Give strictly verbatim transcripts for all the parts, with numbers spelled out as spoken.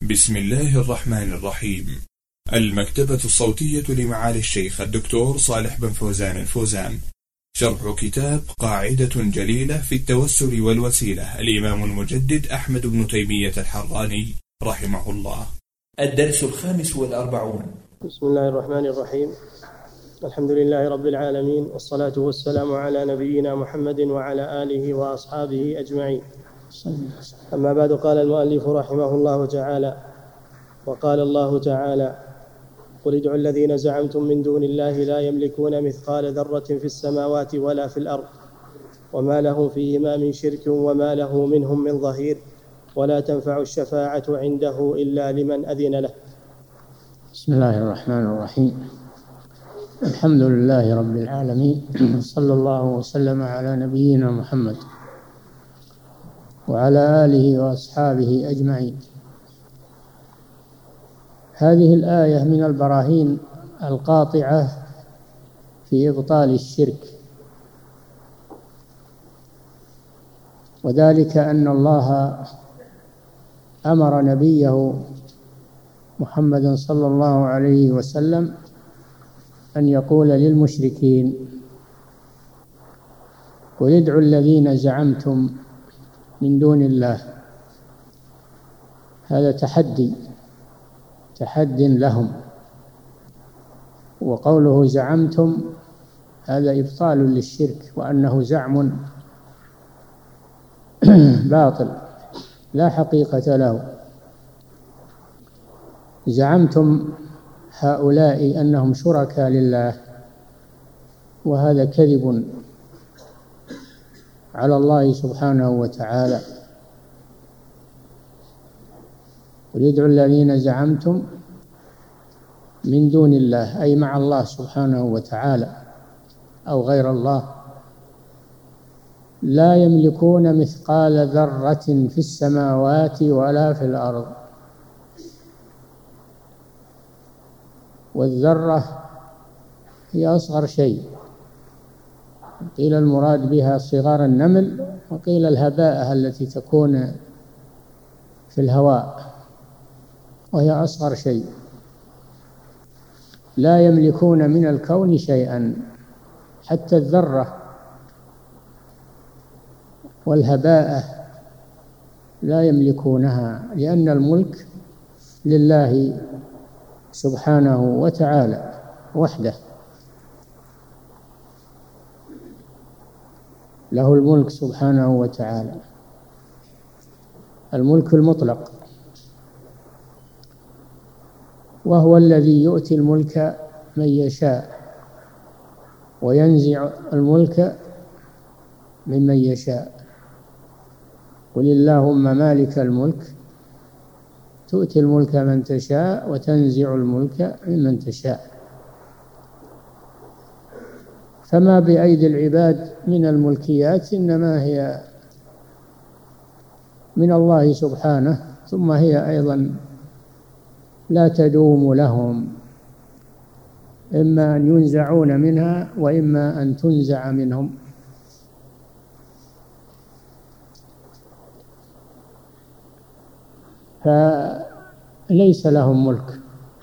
بسم الله الرحمن الرحيم. المكتبة الصوتية لمعالي الشيخ الدكتور صالح بن فوزان الفوزان، شرح كتاب قاعدة جليلة في التوسل والوسيلة، الإمام المجدد أحمد بن تيمية الحراني رحمه الله. الدرس الخامس والأربعون. بسم الله الرحمن الرحيم. الحمد لله رب العالمين، والصلاة والسلام على نبينا محمد وعلى آله وأصحابه أجمعين. أما بعد، قال المؤلف رحمه الله تعالى: وقال الله تعالى: قل ادعوا الذين زعمتم من دون الله لا يملكون مثقال ذرة في السماوات ولا في الأرض وما لهم فيهما من شرك وما له منهم من ظهير ولا تنفع الشفاعة عنده إلا لمن أذن له. بسم الله الرحمن الرحيم. الحمد لله رب العالمين، صلى الله وسلم على نبينا محمد وعلى آله وأصحابه أجمعين. هذه الآية من البراهين القاطعة في إبطال الشرك، وذلك أن الله أمر نبيه محمد صلى الله عليه وسلم أن يقول للمشركين: قل ادعوا الذين زعمتم من دون الله. هذا تحدي تحد لهم، وقوله زعمتم هذا إبطال للشرك، وأنه زعم باطل لا حقيقة له. زعمتم هؤلاء أنهم شركاء لله، وهذا كذب على الله سبحانه وتعالى. قل ادعوا الذين زعمتم من دون الله، أي مع الله سبحانه وتعالى أو غير الله، لا يملكون مثقال ذرة في السماوات ولا في الأرض. والذرة هي أصغر شيء، قيل المراد بها صغار النمل، وقيل الهباء التي تكون في الهواء، وهي أصغر شيء. لا يملكون من الكون شيئا، حتى الذرة والهباء لا يملكونها، لأن الملك لله سبحانه وتعالى وحده، له الملك سبحانه وتعالى، الملك المطلق، وهو الذي يؤتي الملك من يشاء وينزع الملك ممن يشاء. قل اللهم مالك الملك تؤتي الملك من تشاء وتنزع الملك ممن تشاء. فما بأيدي العباد من الملكيات إنما هي من الله سبحانه، ثم هي أيضا لا تدوم لهم، إما أن ينزعون منها وإما أن تنزع منهم. فليس لهم ملك.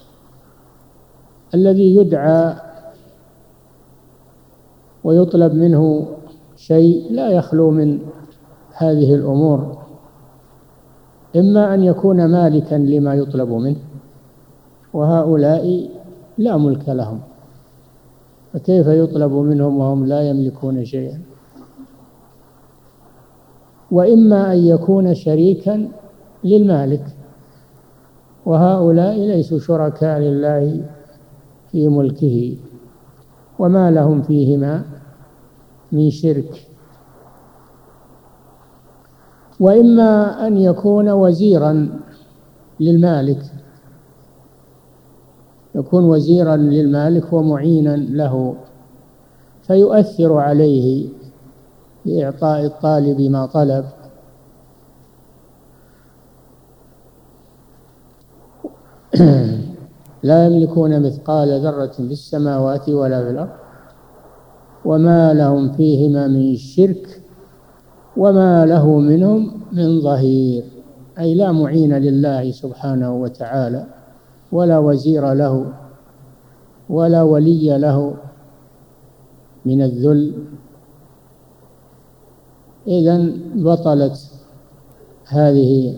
الذي يدعى ويطلب منه شيء لا يخلو من هذه الأمور، إما أن يكون مالكا لما يطلب منه، وهؤلاء لا ملك لهم، فكيف يطلب منهم وهم لا يملكون شيئا؟ وإما أن يكون شريكا للمالك، وهؤلاء ليسوا شركاء لله في ملكه وما لهم فيهما من شرك. وإما أن يكون وزيرا للمالك، يكون وزيرا للمالك ومعينا له، فيؤثر عليه بإعطاء الطالب ما طلب. لا يملكون مثقال ذرة في السماوات ولا في الأرض وما لهم فيهما من شرك وما له منهم من ظهير. أي لا معين لله سبحانه وتعالى ولا وزير له ولا ولي له من الذل، إذن بطلت هذه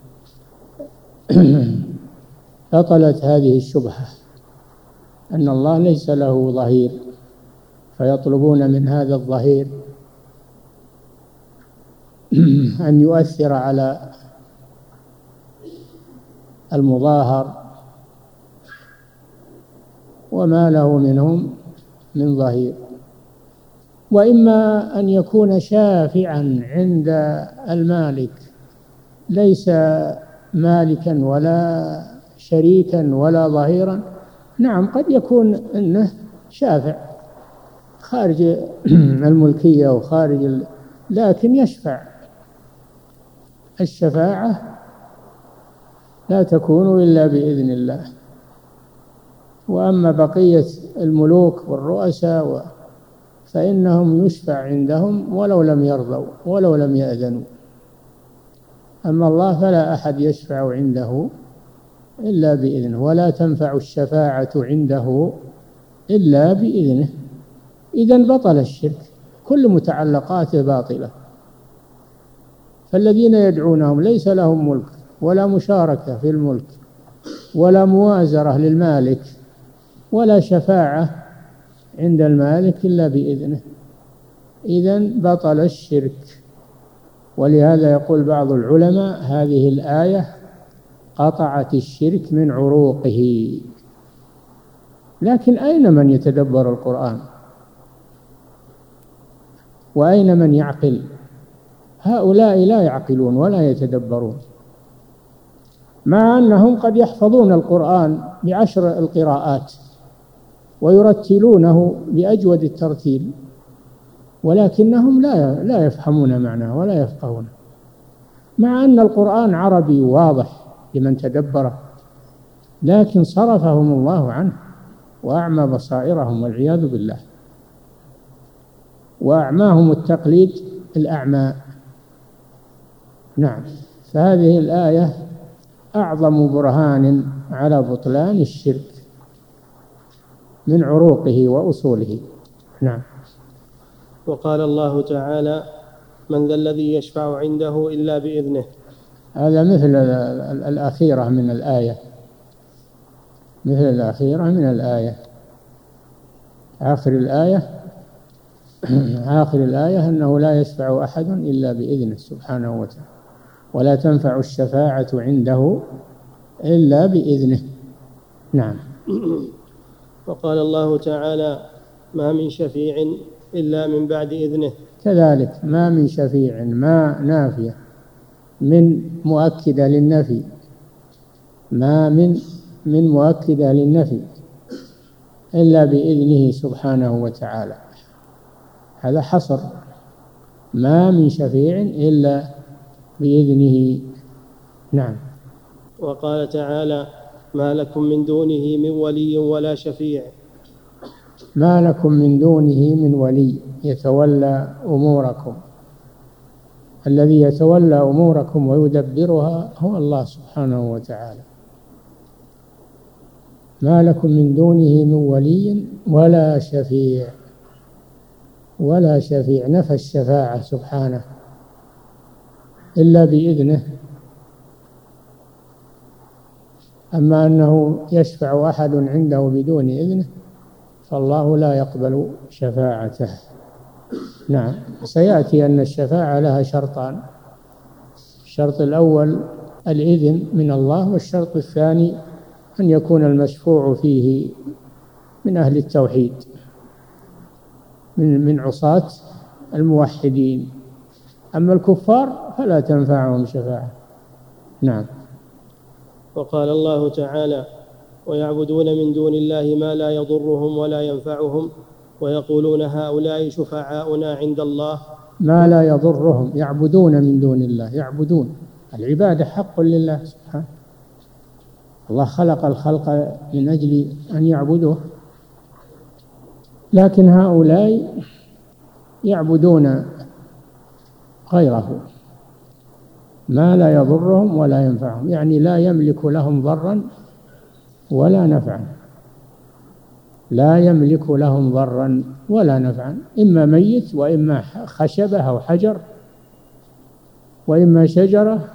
بطلت هذه الشبهة أن الله ليس له ظهير، فيطلبون من هذا الظهير أن يؤثر على المظاهر، وما له منهم من ظهير. وإما أن يكون شافعا عند المالك ليس مالكا ولا شريكا ولا ظهيرا. نعم، قد يكون أنه شافع خارج الملكية وخارج ال... لكن يشفع. الشفاعة لا تكون إلا بإذن الله. وأما بقية الملوك والرؤساء و... فإنهم يشفع عندهم ولو لم يرضوا ولو لم يأذنوا. أما الله فلا أحد يشفع عنده إلا بإذنه، ولا تنفع الشفاعة عنده إلا بإذنه. إذن بطل الشرك، كل متعلقاته باطلة. فالذين يدعونهم ليس لهم ملك ولا مشاركة في الملك ولا موازرة للمالك ولا شفاعة عند المالك إلا بإذنه. إذن بطل الشرك. ولهذا يقول بعض العلماء هذه الآية قطعت الشرك من عروقه. لكن أين من يتدبر القرآن؟ وأين من يعقل؟ هؤلاء لا يعقلون ولا يتدبرون، مع أنهم قد يحفظون القرآن بعشر القراءات ويرتلونه بأجود الترتيل، ولكنهم لا لا يفهمون معناه ولا يفقهونه، مع أن القرآن عربي واضح لمن تدبره، لكن صرفهم الله عنه وأعمى بصائرهم والعياذ بالله، وأعماهم التقليد الأعمى. نعم، فهذه الآية أعظم برهان على بطلان الشرك من عروقه وأصوله. نعم. وقال الله تعالى: من ذا الذي يشفع عنده إلا بإذنه. هذا مثل الأخيرة من الآية، مثل الأخيرة من الآية. آخر الآية آخر الآية أنه لا يشفع أحد إلا بإذنه سبحانه وتعالى، ولا تنفع الشفاعة عنده إلا بإذنه. نعم. وقال الله تعالى: ما من شفيع إلا من بعد إذنه. كذلك ما من شفيع، ما نافية من مؤكدة للنفي، ما من من مؤكدة للنفي إلا بإذنه سبحانه وتعالى. هذا حصر، ما من شفيع إلا بإذنه. نعم. وقال تعالى: ما لكم من دونه من ولي ولا شفيع. ما لكم من دونه من ولي يتولى أموركم. الذي يتولى أموركم ويدبرها هو الله سبحانه وتعالى. ما لكم من دونه من ولي ولا شفيع. ولا شفيع، نفى الشفاعة سبحانه إلا بإذنه. أما أنه يشفع أحد عنده بدون إذنه فالله لا يقبل شفاعته. نعم. سيأتي أن الشفاعة لها شرطان: الشرط الأول الإذن من الله، والشرط الثاني أن يكون المشفوع فيه من أهل التوحيد، من من عصاة الموحدين. أما الكفار فلا تنفعهم شفاعة. نعم. وقال الله تعالى: ويعبدون من دون الله ما لا يضرهم ولا ينفعهم ويقولون هؤلاء شفعاؤنا عند الله. ما لا يضرهم، يعبدون من دون الله، يعبدون. العبادة حق لله سبحانه. الله خلق الخلق من أجل أن يعبدوه، لكن هؤلاء يعبدون غيره ما لا يضرهم ولا ينفعهم، يعني لا يملك لهم ضرا ولا نفعا، لا يملك لهم ضرا ولا نفعا، إما ميت وإما خشبة أو حجر وإما شجرة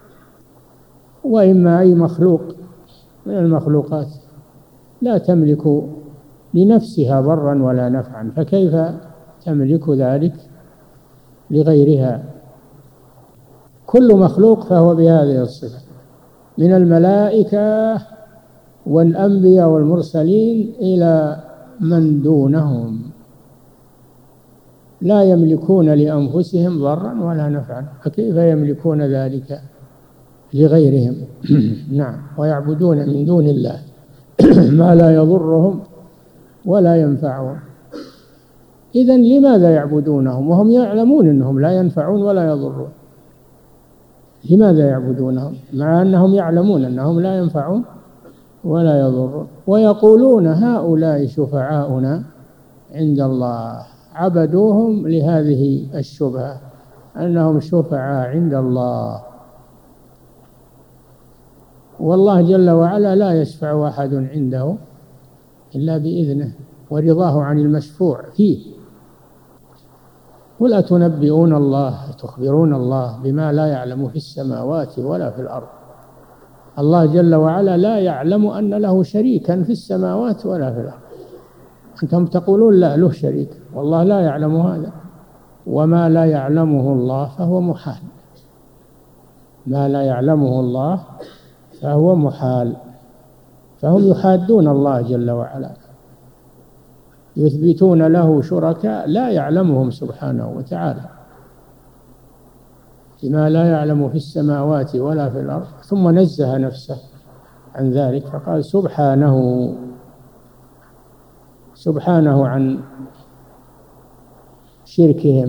وإما أي مخلوق من المخلوقات، لا تملك لنفسها ضرا ولا نفعا، فكيف تملك ذلك لغيرها؟ كل مخلوق فهو بهذه الصفة، من الملائكة والأنبياء والمرسلين إلى من دونهم، لا يملكون لأنفسهم ضرا ولا نفعا، فكيف يملكون ذلك لغيرهم؟ نعم، ويعبدون من دون الله ما لا يضرهم ولا ينفعهم. إذن لماذا يعبدونهم وهم يعلمون أنهم لا ينفعون ولا يضرون؟ لماذا يعبدونهم مع أنهم يعلمون أنهم لا ينفعون ولا يضرون؟ ويقولون هؤلاء شفعاؤنا عند الله، عبدوهم لهذه الشبهة أنهم شفعاء عند الله، والله جل وعلا لا يشفع أحد عنده إلا بإذنه ورضاه عن المشفوع فيه. قل أتنبئون الله تخبرون الله بما لا يعلم في السماوات ولا في الأرض؟ الله جل وعلا لا يعلم أن له شريكا في السماوات ولا في الأرض، أنتم تقولون لا له شريك، والله لا يعلم هذا، وما لا يعلمه الله فهو محال، ما لا يعلمه الله فهو محال، فهم يحادون الله جل وعلا، يثبتون له شركاء لا يعلمهم سبحانه وتعالى، بما لا يعلم في السماوات ولا في الأرض، ثم نزه نفسه عن ذلك فقال سبحانه سبحانه عن شركهم،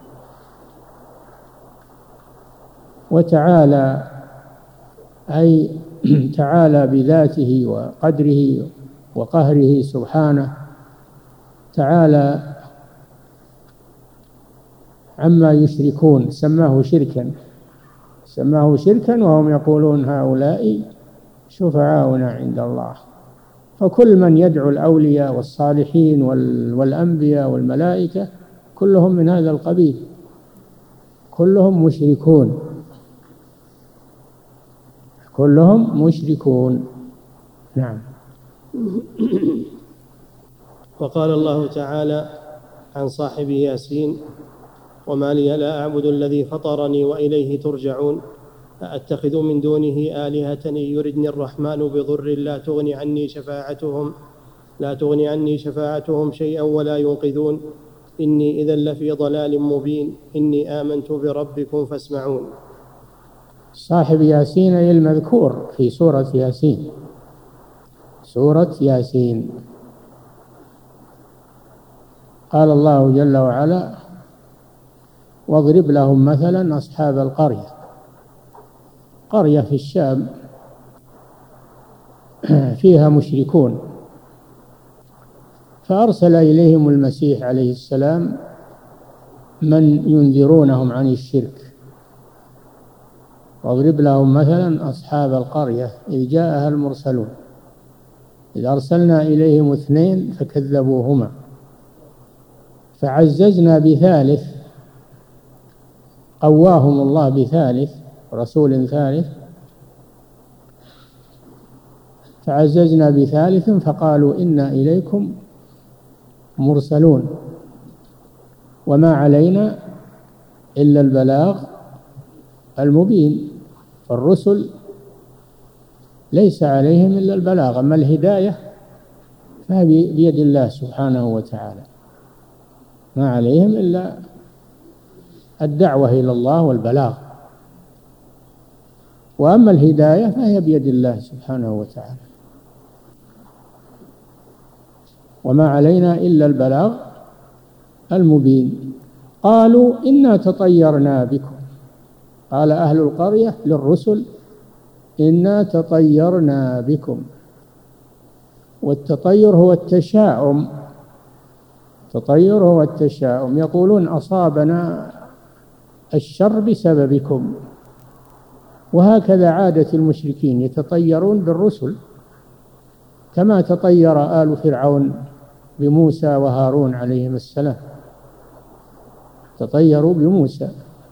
وتعالى أي تعالى بذاته وقدره وقهره سبحانه، تعالى عما يشركون، سماه شركا سماه شركا وهم يقولون هؤلاء شفعاؤنا عند الله. فكل من يدعو الأولياء والصالحين والأنبياء والملائكة كلهم من هذا القبيل، كلهم مشركون، كلهم مشركون. نعم. وقال الله تعالى عن صاحب ياسين وما لي لا أعبد الذي فطرني وإليه ترجعون أأتخذ من دونه آلهة إن يردني الرحمن بضر لا تغني عني شفاعتهم لا تغني عني شفاعتهم شيئا ولا ينقذون إني إذا لفي ضلال مبين إني آمنت بربكم فاسمعون. صاحب ياسين المذكور في سورة ياسين، سورة ياسين قال الله جل وعلا واضرب لهم مثلا أصحاب القرية، قرية في الشام فيها مشركون، فأرسل إليهم المسيح عليه السلام من ينذرونهم عن الشرك. واضرب لهم مثلا أصحاب القرية إذ جاءها المرسلون إذ أرسلنا إليهم اثنين فكذبوهما فعززنا بثالث، قواهم الله بثالث رسول ثالث، فعززنا بثالث فقالوا إنا إليكم مرسلون وما علينا إلا البلاغ المبين. فالرسل ليس عليهم إلا البلاغ، أما الهداية فهي بيد الله سبحانه وتعالى، ما عليهم إلا الدعوة إلى الله والبلاغ، وأما الهداية فهي بيد الله سبحانه وتعالى، وما علينا إلا البلاغ المبين. قالوا إنا تطيرنا بكم، قال أهل القرية للرسل إنا تطيرنا بكم، والتطير هو التشاؤم، التطير هو التشاؤم، يقولون أصابنا الشر بسببكم، وهكذا عادة المشركين يتطيرون بالرسل كما تطير آل فرعون بموسى وهارون عليهم السلام، تطيروا بموسى.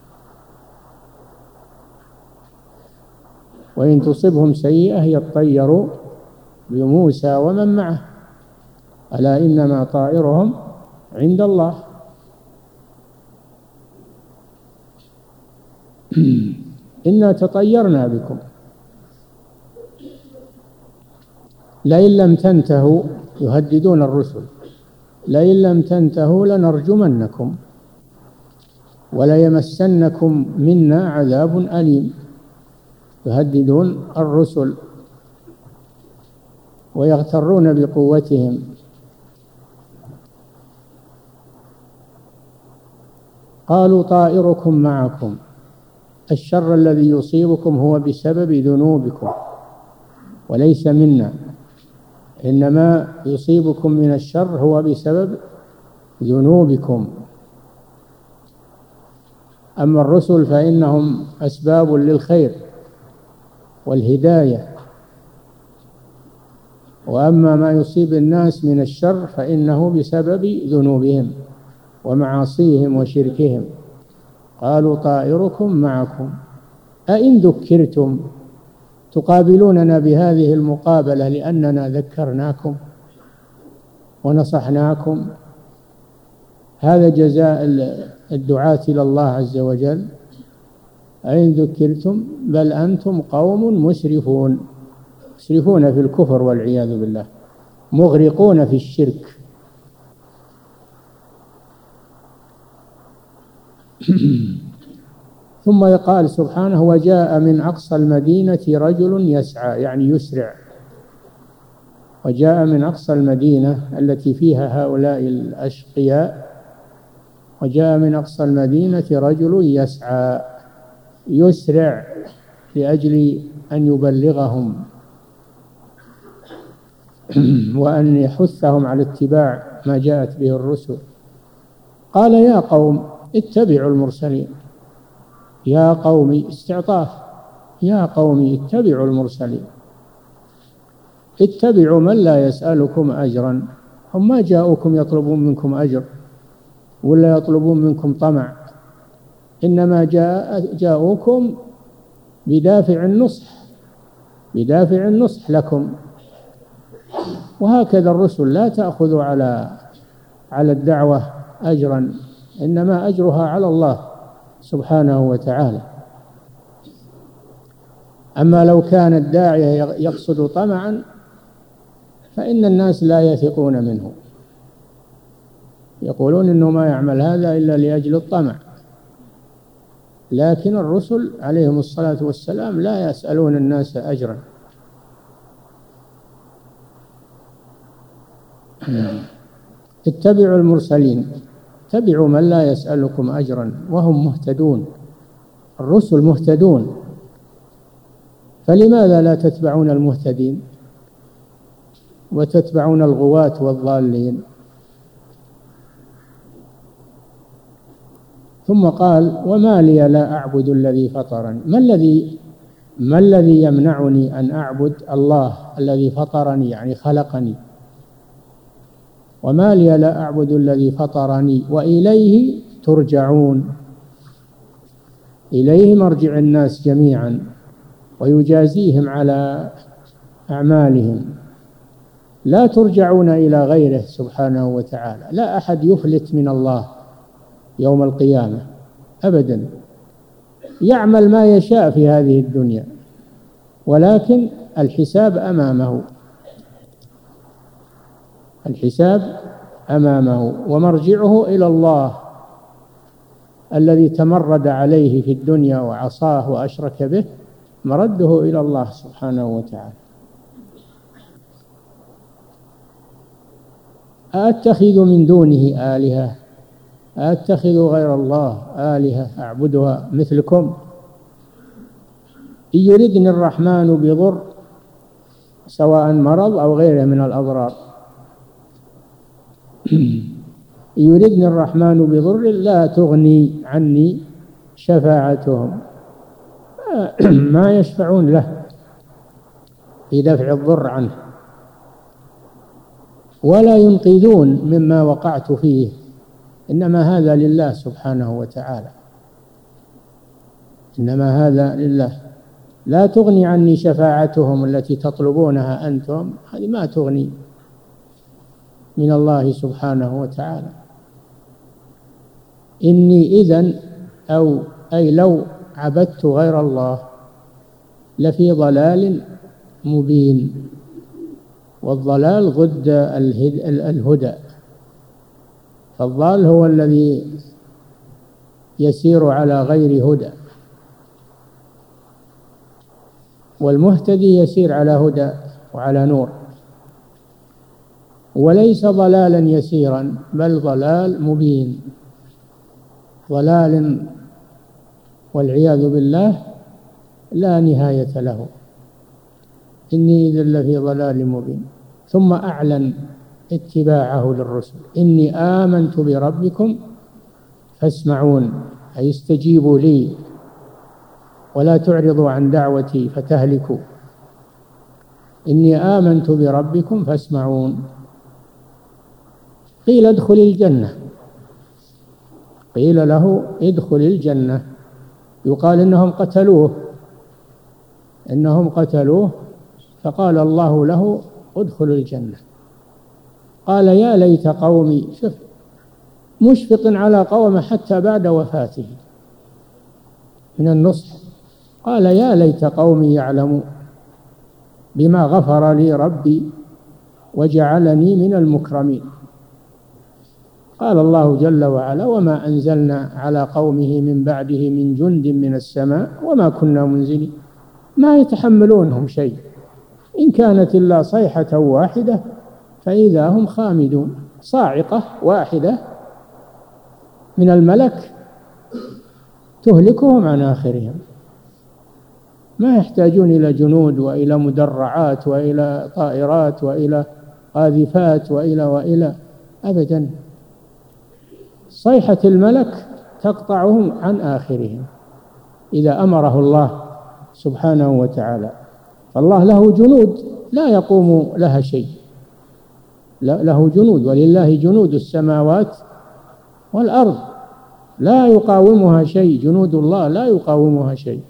وإن تصبهم سيئة يطيروا بموسى ومن معه، ألا إنما طائرهم عند الله. إنا تطيرنا بكم لئن لم تنتهوا، يهددون الرسل، لئن لم تنتهوا لنرجمنكم وليمسنكم منا عذاب أليم. يهددون الرسل ويغترون بقوتهم. قالوا طائركم معكم، الشر الذي يصيبكم هو بسبب ذنوبكم وليس منا، إنما يصيبكم من الشر هو بسبب ذنوبكم. أما الرسل فإنهم أسباب للخير والهداية، وأما ما يصيب الناس من الشر فإنه بسبب ذنوبهم ومعاصيهم وشركهم. قالوا طائركم معكم أئن ذكرتم، تقابلوننا بهذه المقابلة لأننا ذكرناكم ونصحناكم، هذا جزاء الدعاة إلى الله عز وجل. أئن ذكرتم بل أنتم قوم مسرفون، مسرفون في الكفر والعياذ بالله، مغرقون في الشرك. ثم يقال سبحانه وجاء من أقصى المدينة رجل يسعى، يعني يسرع. وجاء من أقصى المدينة التي فيها هؤلاء الأشقياء، وجاء من أقصى المدينة رجل يسعى، يسرع لأجل أن يبلغهم وأن يحثهم على اتباع ما جاءت به الرسل. قال يا قوم اتبعوا المرسلين، يا قوم استعطاف، يا قوم اتبعوا المرسلين، اتبعوا من لا يسألكم أجرا. هم ما جاءوكم يطلبون منكم أجر ولا يطلبون منكم طمع، إنما جاء جاءوكم بدافع النصح، بدافع النصح لكم. وهكذا الرسل لا تأخذ على على الدعوة أجرا، إنما أجرها على الله سبحانه وتعالى. أما لو كان الداعية يقصد طمعا فإن الناس لا يثقون منه، يقولون إنه ما يعمل هذا إلا لأجل الطمع. لكن الرسل عليهم الصلاة والسلام لا يسألون الناس أجرا. اتبعوا المرسلين، اتبعوا من لا يسألكم أجرا وهم مهتدون. الرسل مهتدون، فلماذا لا تتبعون المهتدين وتتبعون الغواة والضالين؟ ثم قال وما لي لا أعبد الذي فطرني. ما الذي ما الذي يمنعني أن أعبد الله الذي فطرني، يعني خلقني؟ وما لي لا أعبد الذي فطرني وإليه ترجعون. إليه مرجع الناس جميعا ويجازيهم على أعمالهم، لا ترجعون إلى غيره سبحانه وتعالى. لا أحد يفلت من الله يوم القيامة أبدا، يعمل ما يشاء في هذه الدنيا، ولكن الحساب أمامه، الحساب أمامه، ومرجعه إلى الله الذي تمرد عليه في الدنيا وعصاه وأشرك به، مرده إلى الله سبحانه وتعالى. أأتخذ من دونه آلهة، أأتخذ غير الله آلهة أعبدها مثلكم؟ إن يردني الرحمن بضر، سواء مرض أو غيره من الأضرار، إن يردني الرحمن بضر لا تغني عني شفاعتهم. ما يشفعون له في دفع الضر عنه، ولا ينقذون مما وقعت فيه، إنما هذا لله سبحانه وتعالى، إنما هذا لله. لا تغني عني شفاعتهم التي تطلبونها أنتم، هذه ما تغني من الله سبحانه وتعالى. إني إذن أو أي لو عبدت غير الله لفي ضلال مبين، والضلال ضد الهدى، فالضال هو الذي يسير على غير هدى، والمهتدي يسير على هدى وعلى نور، وليس ضلالا يسيرا بل ضلال مبين، ضلال والعياذ بالله لا نهاية له. إني إذا لفي ضلال مبين. ثم أعلن اتباعه للرسل: إني آمنت بربكم فاسمعون، أي استجيبوا لي ولا تعرضوا عن دعوتي فتهلكوا. إني آمنت بربكم فاسمعون. قيل ادخل الجنة، قيل له ادخل الجنة، يقال إنهم قتلوه إنهم قتلوه فقال الله له ادخل الجنة. قال يا ليت قومي، شوف مشفق على قومه حتى بعد وفاته من النصح، قال يا ليت قومي يعلمون بما غفر لي ربي وجعلني من المكرمين. قال الله جل وعلا: وما أنزلنا على قومه من بعده من جند من السماء وما كنا منزلين. ما يتحملونهم شيء، إن كانت إلا صيحة واحدة فإذا هم خامدون. صاعقة واحدة من الملك تهلكهم عن آخرهم، ما يحتاجون إلى جنود وإلى مدرعات وإلى طائرات وإلى قاذفات وإلى وإلى أبدا. صيحة الملك تقطعهم عن آخرهم إذا أمره الله سبحانه وتعالى. فالله له جنود لا يقوم لها شيء، له جنود، ولله جنود السماوات والأرض لا يقاومها شيء، جنود الله لا يقاومها شيء.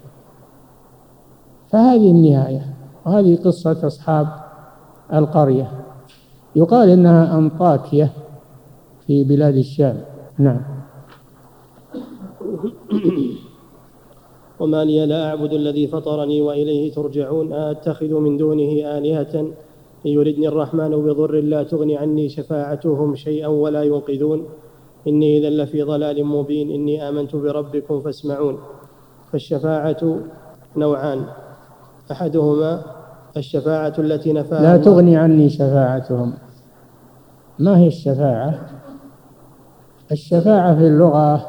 فهذه النهاية، وهذه قصة أصحاب القرية، يقال إنها أنطاكية في بلاد الشام. نعم. وما لي لا أعبد الذي فطرني وإليه ترجعون، أتخذ من دونه آلهة إن يردني الرحمن بضر لا تغني عني شفاعتهم شيئا ولا ينقذون. إني إذا لفي ضلال مبين. إني آمنت بربكم فاسمعون. فالشفاعة نوعان: أحدهما الشفاعة التي نفاها لا تغني عني شفاعتهم. ما هي الشفاعة؟ الشفاعة في اللغة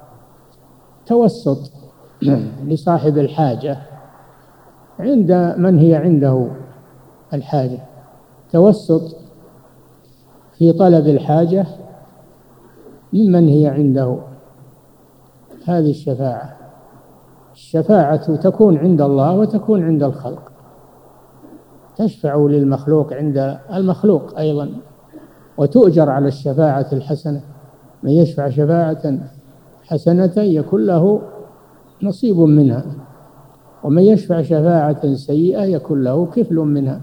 توسط لصاحب الحاجة عند من هي عنده الحاجة، توسط في طلب الحاجة ممن هي عنده. هذه الشفاعة. الشفاعة تكون عند الله وتكون عند الخلق، تشفع للمخلوق عند المخلوق أيضا، وتؤجر على الشفاعة الحسنة. من يشفع شفاعة حسنة يكون له نصيب منها، ومن يشفع شفاعة سيئة يكون له كفل منها.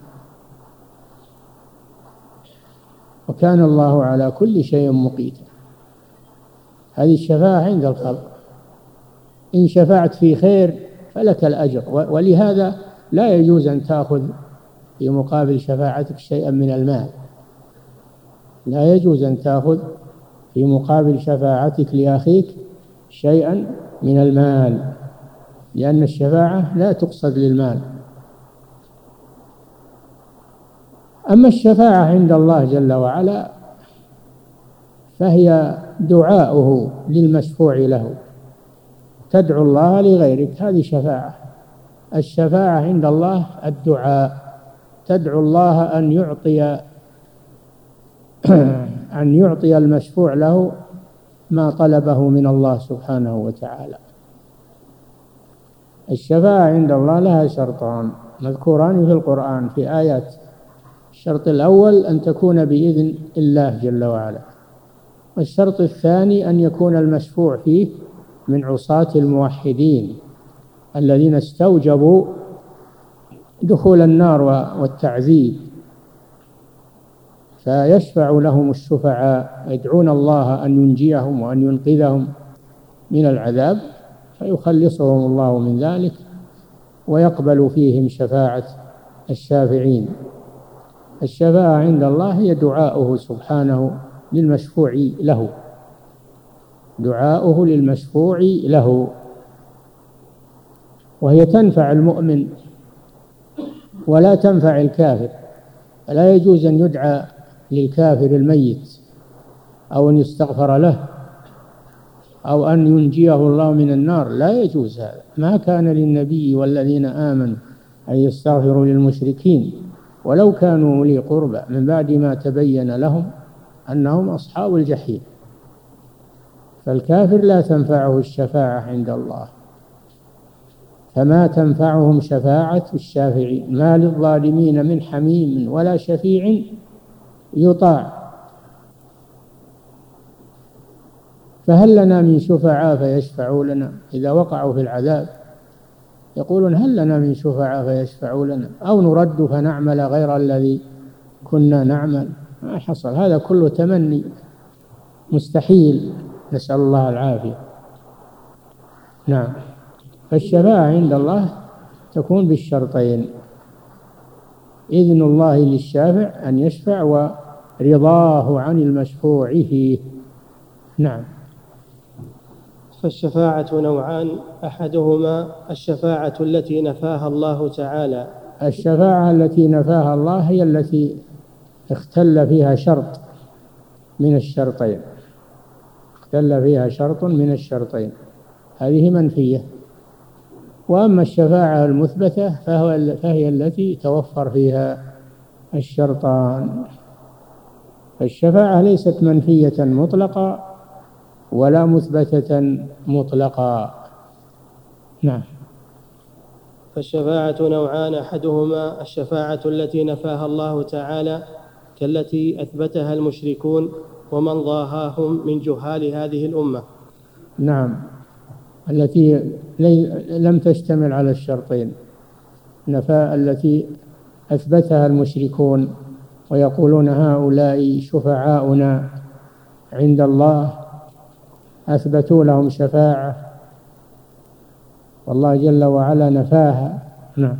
وكان الله على كل شيء مقيتا. هذه الشفاعة عند الخلق. إن شفعت في خير فلك الأجر، ولهذا لا يجوز أن تأخذ في مقابل شفاعتك شيئا من المال. لا يجوز أن تأخذ في مقابل شفاعتك لأخيك شيئا من المال، لأن الشفاعة لا تقصد للمال. أما الشفاعة عند الله جل وعلا فهي دعاؤه للمشفوع له، تدعو الله لغيرك، هذه شفاعة. الشفاعة عند الله الدعاء، تدعو الله أن يعطي أن يعطي المشفوع له ما طلبه من الله سبحانه وتعالى. الشفاعة عند الله لها شرطان مذكوران في القرآن في آيات. الشرط الأول أن تكون بإذن الله جل وعلا، والشرط الثاني أن يكون المشفوع فيه من عصاة الموحدين الذين استوجبوا دخول النار والتعذيب، فيشفع لهم الشفعاء يدعون الله أن ينجيهم وأن ينقذهم من العذاب، فيخلصهم الله من ذلك ويقبل فيهم شفاعة الشافعين. الشفاعة عند الله هي دعاؤه سبحانه للمشفوع له، دعاؤه للمشفوع له، وهي تنفع المؤمن ولا تنفع الكافر. لا يجوز أن يدعى للكافر الميت أو أن يستغفر له أو أن ينجيه الله من النار، لا يجوز هذا. ما كان للنبي والذين آمنوا أن يستغفروا للمشركين ولو كانوا أولي قربى من بعد ما تبين لهم أنهم أصحاب الجحيم. فالكافر لا تنفعه الشفاعة عند الله، فما تنفعهم شفاعة الشافعين. ما للظالمين من حميم ولا شفيع يطاع. فهل لنا من شفعاء فيشفعوا لنا إذا وقعوا في العذاب؟ يقولون هل لنا من شفعاء فيشفعوا لنا أو نرد فنعمل غير الذي كنا نعمل. ما حصل، هذا كله تمني مستحيل، نسأل الله العافية. نعم. فالشفاعة عند الله تكون بالشرطين: إذن الله للشافع أن يشفع ورضاه عن المشفوع فيه. نعم. فالشفاعة نوعان، أحدهما الشفاعة التي نفاها الله تعالى. الشفاعة التي نفاها الله هي التي اختل فيها شرط من الشرطين، اختل فيها شرط من الشرطين، هذه منفية. وأما الشفاعة المثبتة فهو فهي التي توفر فيها الشرطان. الشفاعة ليست منفية مطلقة ولا مثبتة مطلقا. نعم. فالشفاعة نوعان، أحدهما الشفاعة التي نفاها الله تعالى كالتي أثبتها المشركون ومن ضاهاهم من جهال هذه الأمة. نعم، التي لم تشتمل على الشرطين. نفاء التي أثبتها المشركون ويقولون هؤلاء شفعاؤنا عند الله، أثبتوا لهم شفاعة والله جل وعلا نفاها. نعم.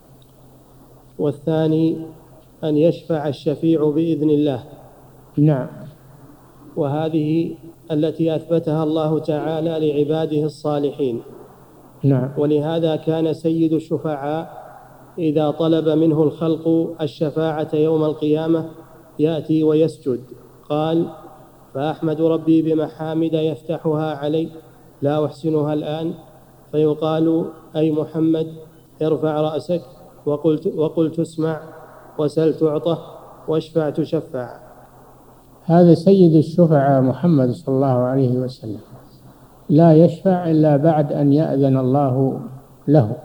والثاني أن يشفع الشفيع بإذن الله. نعم. وهذه التي أثبتها الله تعالى لعباده الصالحين. نعم. ولهذا كان سيد الشفعاء إذا طلب منه الخلق الشفاعة يوم القيامة يأتي ويسجد، قال: فأحمد ربي بمحامد يفتحها علي لا أحسنها الآن، فيقال: أي محمد ارفع رأسك وقلت, وقلت اسمع، وسل تعطى، واشفع تشفع. هذا سيد الشفعاء محمد صلى الله عليه وسلم، لا يشفع إلا بعد أن يأذن الله له.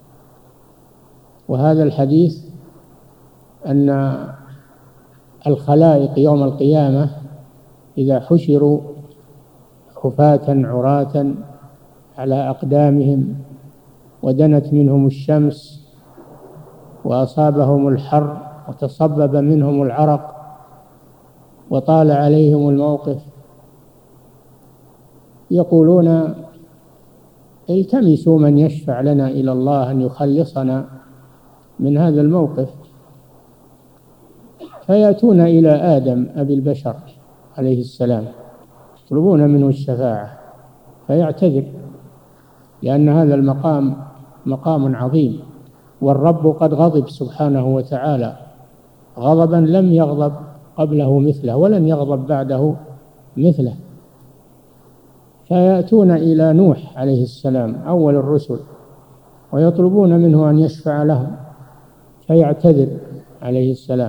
وهذا الحديث أن الخلائق يوم القيامة إذا حشروا حفاة عراة على أقدامهم ودنت منهم الشمس وأصابهم الحر وتصبب منهم العرق وطال عليهم الموقف، يقولون: التمسوا من يشفع لنا إلى الله أن يخلصنا من هذا الموقف. فيأتون إلى آدم أبي البشر عليه السلام يطلبون منه الشفاعة، فيعتذر لأن هذا المقام مقام عظيم، والرب قد غضب سبحانه وتعالى غضبا لم يغضب قبله مثله ولن يغضب بعده مثله. فيأتون إلى نوح عليه السلام أول الرسل ويطلبون منه أن يشفع لهم، فيعتذر عليه السلام.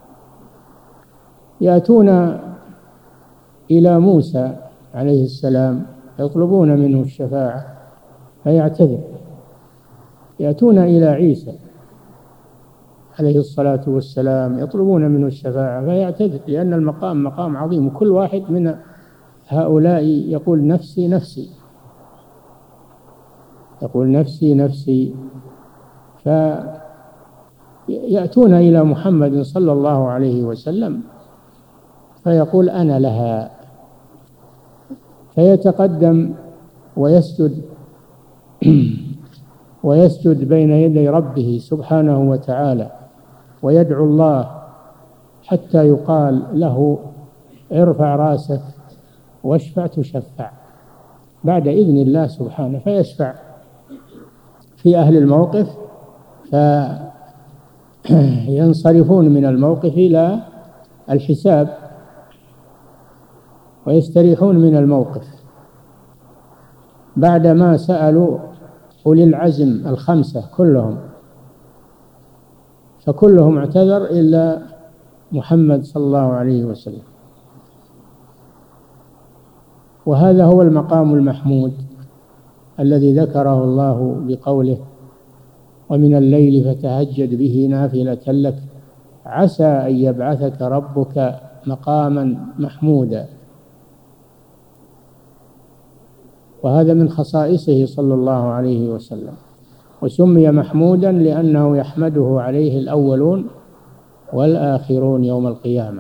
يأتون إلى موسى عليه السلام يطلبون منه الشفاعة، فيعتذر. يأتون إلى عيسى عليه الصلاة والسلام يطلبون منه الشفاعة فيعتذر، لأن المقام مقام عظيم، وكل واحد من هؤلاء يقول نفسي نفسي، يقول نفسي نفسي. فيأتون إلى محمد صلى الله عليه وسلم فيقول أنا لها، فيتقدم ويسجد ويسجد بين يدي ربه سبحانه وتعالى ويدعو الله حتى يقال له ارفع راسك واشفع تشفع، بعد إذن الله سبحانه، فيشفع في أهل الموقف فينصرفون من الموقف إلى الحساب ويستريحون من الموقف بعدما سألوا أولي العزم الخمسة كلهم، فكلهم اعتذر إلا محمد صلى الله عليه وسلم. وهذا هو المقام المحمود الذي ذكره الله بقوله ومن الليل فتهجد به نافلة لك عسى أن يبعثك ربك مقاما محمودا. وهذا من خصائصه صلى الله عليه وسلم، وسمي محمودا لأنه يحمده عليه الأولون والآخرون يوم القيامة.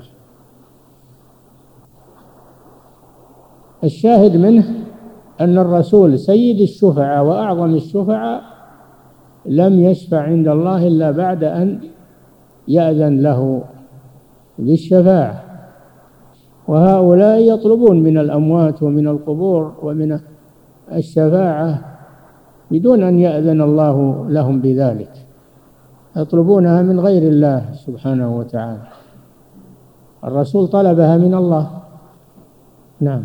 الشاهد منه أن الرسول سيد الشفعاء وأعظم الشفعاء لم يشفع عند الله إلا بعد أن يأذن له بالشفاعة، وهؤلاء يطلبون من الأموات ومن القبور ومن الشفاعة بدون أن يأذن الله لهم بذلك، يطلبونها من غير الله سبحانه وتعالى. الرسول طلبها من الله. نعم.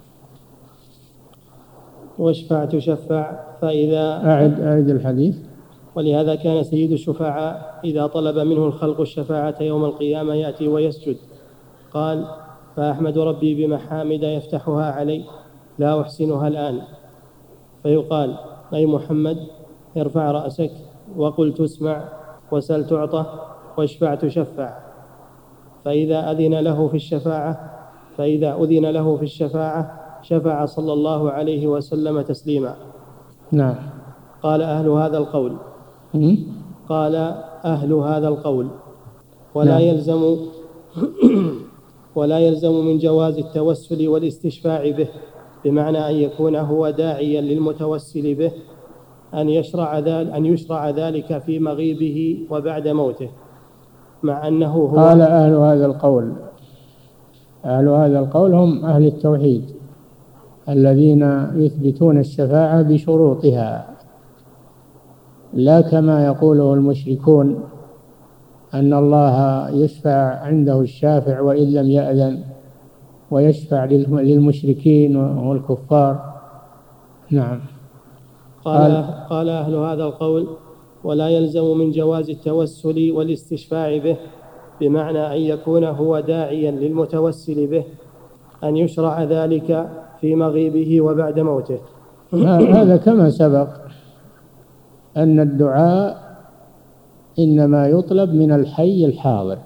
واشفع تشفع فإذا أعد أعد الحديث. ولهذا كان سيد الشفعاء إذا طلب منه الخلق الشفاعة يوم القيامة يأتي ويسجد، قال فأحمد ربي بمحامد يفتحها علي لا أحسنها الآن، فيقال أي محمد ارفع رأسك وقل تسمع وسل تعطى واشفع تشفع، فإذا أذن له في الشفاعة فإذا أذن له في الشفاعة شفع صلى الله عليه وسلم تسليما. نعم. قال أهل هذا القول قال أهل هذا القول ولا نعم. يلزم ولا يلزم من جواز التوسل والاستشفاع به، بمعنى أن يكون هو داعيا للمتوسل به أن يشرع ذلك أن يشرع ذلك في مغيبه وبعد موته، مع أنه هو. قال أهل هذا القول أهل هذا القول هم أهل التوحيد الذين يثبتون الشفاعة بشروطها، لا كما يقوله المشركون أن الله يشفع عنده الشافع وإن لم يأذن، ويشفع للمشركين والكفار. نعم. قال, قال أهل هذا القول ولا يلزم من جواز التوسل والاستشفاع به، بمعنى أن يكون هو داعيا للمتوسل به أن يشرع ذلك في مغيبه وبعد موته. هذا كما سبق أن الدعاء إنما يطلب من الحي الحاضر،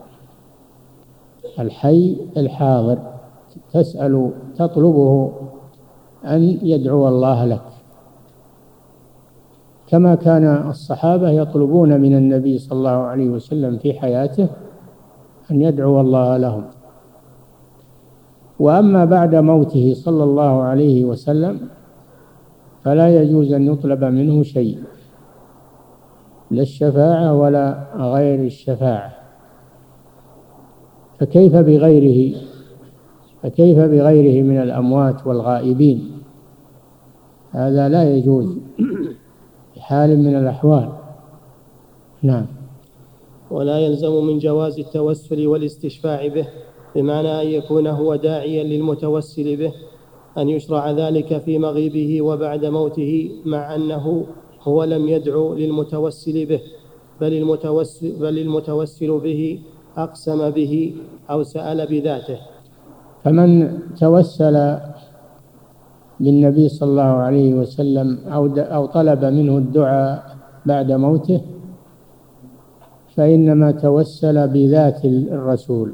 الحي الحاضر تسأل تطلبه أن يدعو الله لك، كما كان الصحابة يطلبون من النبي صلى الله عليه وسلم في حياته أن يدعو الله لهم. وأما بعد موته صلى الله عليه وسلم فلا يجوز أن يطلب منه شيء، لا الشفاعة ولا غير الشفاعة، فكيف بغيره فكيف بغيره من الأموات والغائبين؟ هذا لا يجوز بحال من الأحوال. نعم. ولا يلزم من جواز التوسل والاستشفاع به، بمعنى أن يكون هو داعيا للمتوسل به أن يشرع ذلك في مغيبه وبعد موته، مع أنه هو لم يدعو للمتوسل به، بل المتوسل, بل المتوسل به أقسم به أو سأل بذاته. فمن توسل بالنبي صلى الله عليه وسلم أو, أو طلب منه الدعاء بعد موته فإنما توسل بذات الرسول،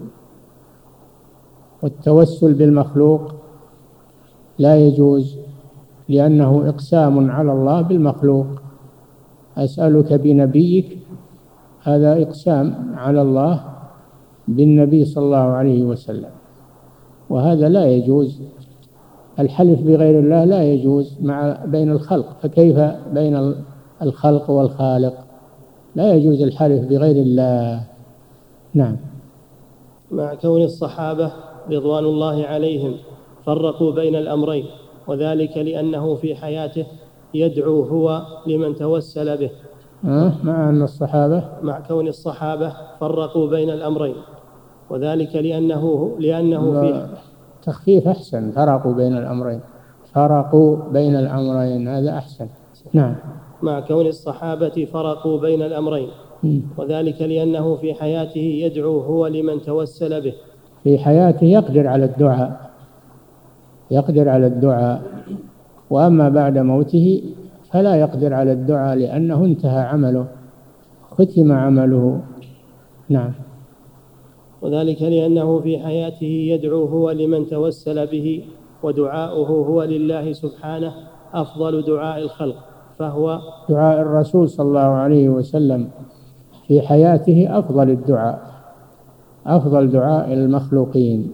والتوسل بالمخلوق لا يجوز، لأنه إقسام على الله بالمخلوق. أسألك بنبيك، هذا إقسام على الله بالنبي صلى الله عليه وسلم، وهذا لا يجوز. الحلف بغير الله لا يجوز مع بين الخلق، فكيف بين الخلق والخالق؟ لا يجوز الحلف بغير الله. نعم. مع كون الصحابة رضوان الله عليهم فرقوا بين الأمرين، وذلك لأنه في حياته يدعو هو لمن توسل به. أه؟ مع أن الصحابة مع كون الصحابة فرقوا بين الأمرين، وذلك لأنه لأنه في تخفيف أحسن، فرقوا بين الأمرين، فرقوا بين الأمرين، هذا أحسن. نعم. مع كون الصحابة فرقوا بين الأمرين، وذلك لأنه في حياته يدعو هو لمن توسل به. في حياته يقدر على الدعاء، يقدر على الدعاء، وأما بعد موته فلا يقدر على الدعاء، لأنه انتهى عمله، ختم عمله. نعم. وذلك لأنه في حياته يدعو هو لمن توسل به، ودعاؤه هو لله سبحانه أفضل دعاء الخلق، فهو دعاء الرسول صلى الله عليه وسلم في حياته أفضل الدعاء، أفضل دعاء المخلوقين.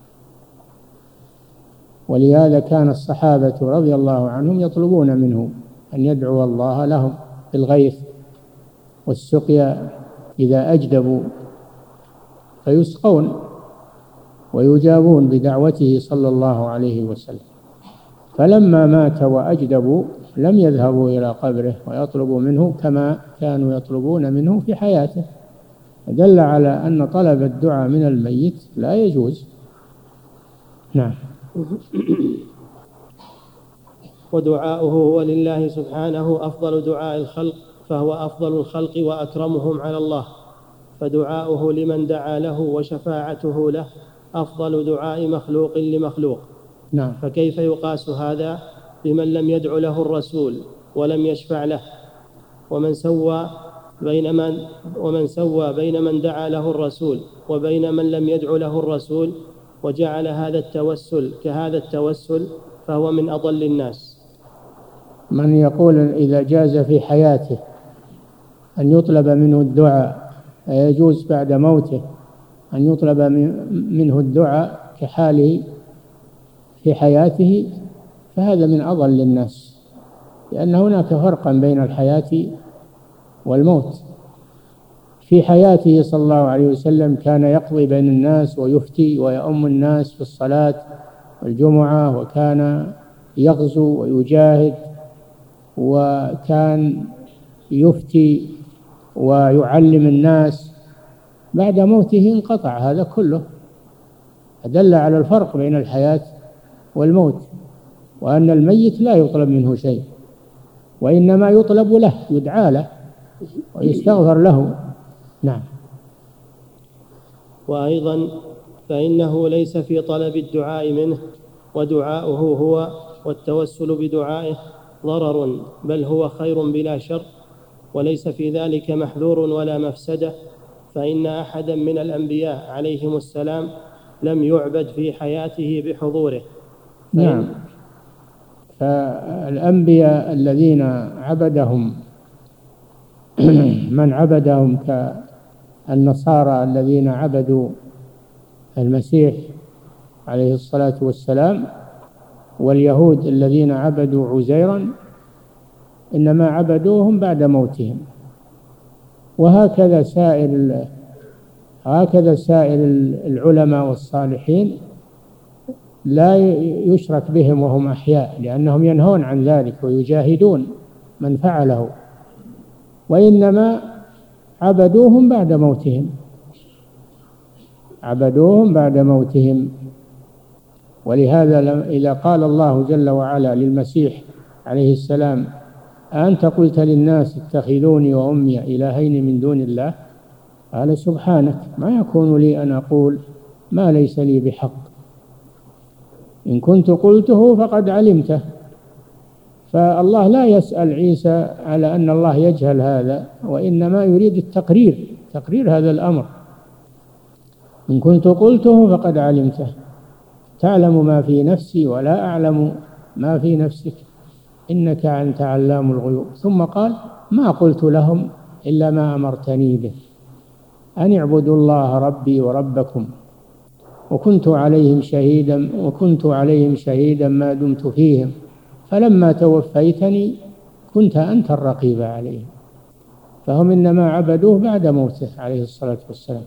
ولهذا كان الصحابة رضي الله عنهم يطلبون منه أن يدعو الله لهم بالغيث والسقيا إذا أجدبوا، فيسقون ويجابون بدعوته صلى الله عليه وسلم. فلما مات وأجدبوا لم يذهبوا إلى قبره ويطلبوا منه كما كانوا يطلبون منه في حياته، دل على أن طلب الدعاء من الميت لا يجوز. نعم. ودعاؤه هو لله سبحانه أفضل دعاء الخلق، فهو أفضل الخلق وأكرمهم على الله، فدعاؤه لمن دعا له وشفاعته له أفضل دعاء مخلوق لمخلوق. نعم. فكيف يقاس هذا بمن لم يدع له الرسول ولم يشفع له؟ ومن سوى بين من ومن سوى بين من دعا له الرسول وبين من لم يدع له الرسول وجعل هذا التوسل كهذا التوسل، فهو من أضل الناس. من يقول إذا جاز في حياته أن يطلب منه الدعاء يجوز بعد موته أن يطلب منه الدعاء كحاله في حياته، فهذا من أضل الناس، لأن هناك فرقا بين الحياة والموت. في حياته صلى الله عليه وسلم كان يقضي بين الناس ويفتي ويؤم الناس في الصلاة والجمعة، وكان يغزو ويجاهد، وكان يفتي ويعلم الناس. بعد موته انقطع هذا كله، دل على الفرق بين الحياة والموت، وأن الميت لا يطلب منه شيء، وإنما يطلب له، يدعى له ويستغفر له. نعم. وأيضا فإنه ليس في طلب الدعاء منه ودعاؤه هو والتوسل بدعائه ضرر، بل هو خير بلا شر، وليس في ذلك محذور ولا مفسدة، فإن أحدا من الأنبياء عليهم السلام لم يعبد في حياته بحضوره. نعم. فالأنبياء الذين عبدهم من عبدهم كالنصارى الذين عبدوا المسيح عليه الصلاة والسلام، واليهود الذين عبدوا عزيرا، إنما عبدوهم بعد موتهم. وهكذا سائر هكذا سائر العلماء والصالحين لا يشرك بهم وهم أحياء، لأنهم ينهون عن ذلك ويجاهدون من فعله، وإنما عبدوهم بعد موتهم عبدوهم بعد موتهم. ولهذا إذا قال الله جل وعلا للمسيح عليه السلام: أنت قلت للناس اتخذوني وأمي إلهين من دون الله، قال: سبحانك، ما يكون لي أن أقول ما ليس لي بحق، إن كنت قلته فقد علمته. فالله لا يسأل عيسى على أن الله يجهل هذا، وإنما يريد التقرير، تقرير هذا الأمر. إن كنت قلته فقد علمته، تعلم ما في نفسي ولا أعلم ما في نفسك، إنك أنت علام الغيوب. ثم قال: ما قلت لهم إلا ما أمرتني به، أن اعبدوا الله ربي وربكم، وكنت عليهم شهيدا وكنت عليهم شهيدا ما دمت فيهم، فلما توفيتني كنت أنت الرقيب عليهم. فهم إنما عبدوه بعد موته عليه الصلاة والسلام.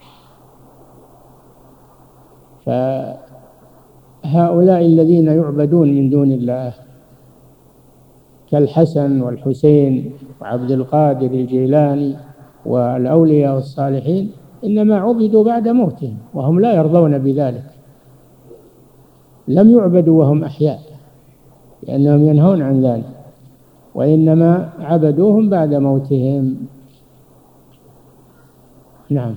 فهؤلاء الذين يعبدون من دون الله كالحسن والحسين وعبد القادر الجيلاني والأولياء والصالحين إنما عبدوا بعد موتهم، وهم لا يرضون بذلك، لم يعبدوا وهم أحياء لأنهم ينهون عن ذلك، وإنما عبدوهم بعد موتهم. نعم.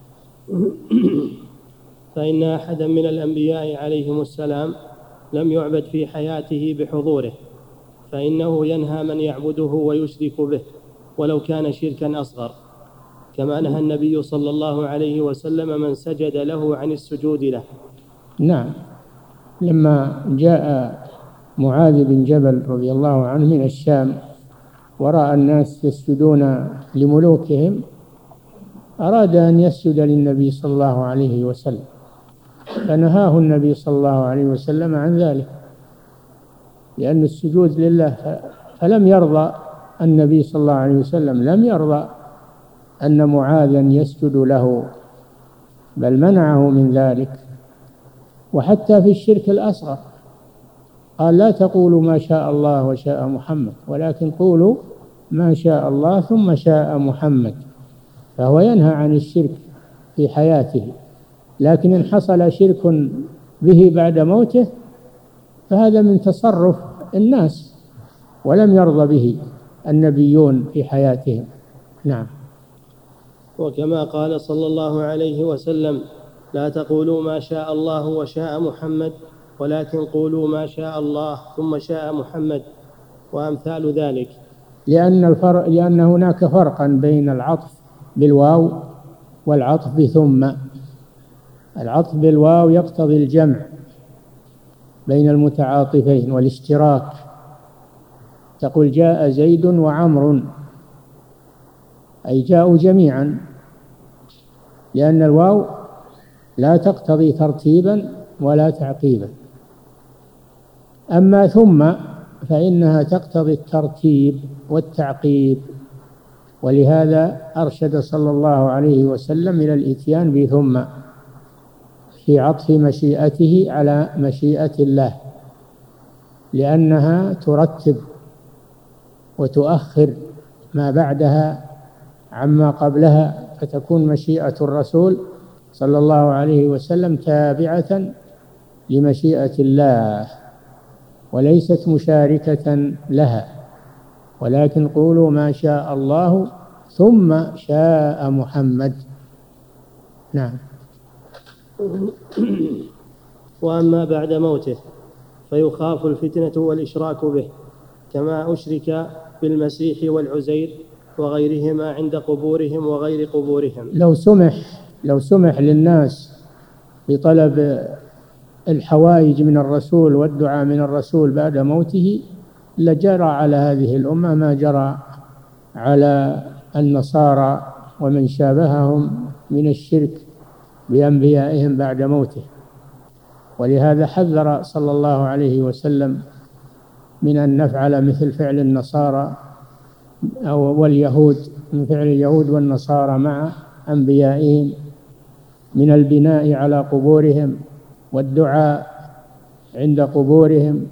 فإن أحدا من الأنبياء عليهم السلام لم يعبد في حياته بحضوره، فإنه ينهى من يعبده ويشرك به ولو كان شركا أصغر، كما نهى النبي صلى الله عليه وسلم من سجد له عن السجود له. نعم. لما جاء معاذ بن جبل رضي الله عنه من الشام ورأى الناس يسجدون لملوكهم، أراد أن يسجد للنبي صلى الله عليه وسلم، فنهاه النبي صلى الله عليه وسلم عن ذلك، لأن السجود لله. فلم يرضى النبي صلى الله عليه وسلم، لم يرضى أن معاذا يسجد له، بل منعه من ذلك. وحتى في الشرك الأصغر قال: لا تقولوا ما شاء الله وشاء محمد، ولكن قولوا ما شاء الله ثم شاء محمد. فهو ينهى عن الشرك في حياته، لكن إن حصل شرك به بعد موته فهذا من تصرف الناس، ولم يرضى به النبيون في حياتهم. نعم. وكما قال صلى الله عليه وسلم: لا تقولوا ما شاء الله وشاء محمد، ولكن قولوا ما شاء الله ثم شاء محمد، وأمثال ذلك. لأن الفرق لأن هناك فرقا بين العطف بالواو والعطف بثم. العطف بالواو يقتضي الجمع بين المتعاطفين والاشتراك، تقول: جاء زيد وعمر، أي جاءوا جميعا، لأن الواو لا تقتضي ترتيبا ولا تعقيبا. أما ثم فإنها تقتضي الترتيب والتعقيب، ولهذا أرشد صلى الله عليه وسلم إلى الإتيان بثم في عطف مشيئته على مشيئة الله، لأنها ترتب وتؤخر ما بعدها عما قبلها، فتكون مشيئة الرسول صلى الله عليه وسلم تابعة لمشيئة الله وليست مشاركة لها. ولكن قولوا ما شاء الله ثم شاء محمد. نعم. وأما بعد موته فيخاف الفتنة والإشراك به، كما أشرك بالمسيح والعزير وغيرهما عند قبورهم وغير قبورهم. لو سمح لو سمح للناس بطلب الحوائج من الرسول والدعاء من الرسول بعد موته لجرى على هذه الأمة ما جرى على النصارى ومن شابههم من الشرك بأنبيائهم بعد موته. ولهذا حذر صلى الله عليه وسلم من أن نفعل مثل فعل النصارى أو واليهود، من فعل اليهود والنصارى مع أنبيائهم من البناء على قبورهم والدعاء عند قبورهم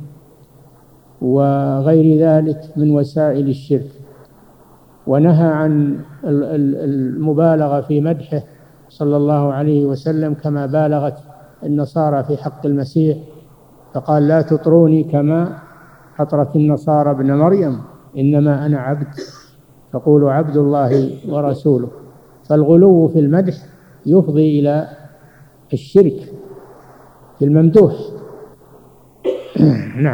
وغير ذلك من وسائل الشرك. ونهى عن المبالغة في مدحه صلى الله عليه وسلم كما بالغت النصارى في حق المسيح، فقال: لا تطروني كما أطرت النصارى ابن مريم، إنما أنا عبد، فقولوا عبد الله ورسوله. فالغلو في المدح يفضي إلى الشرك في الممدوح. نعم.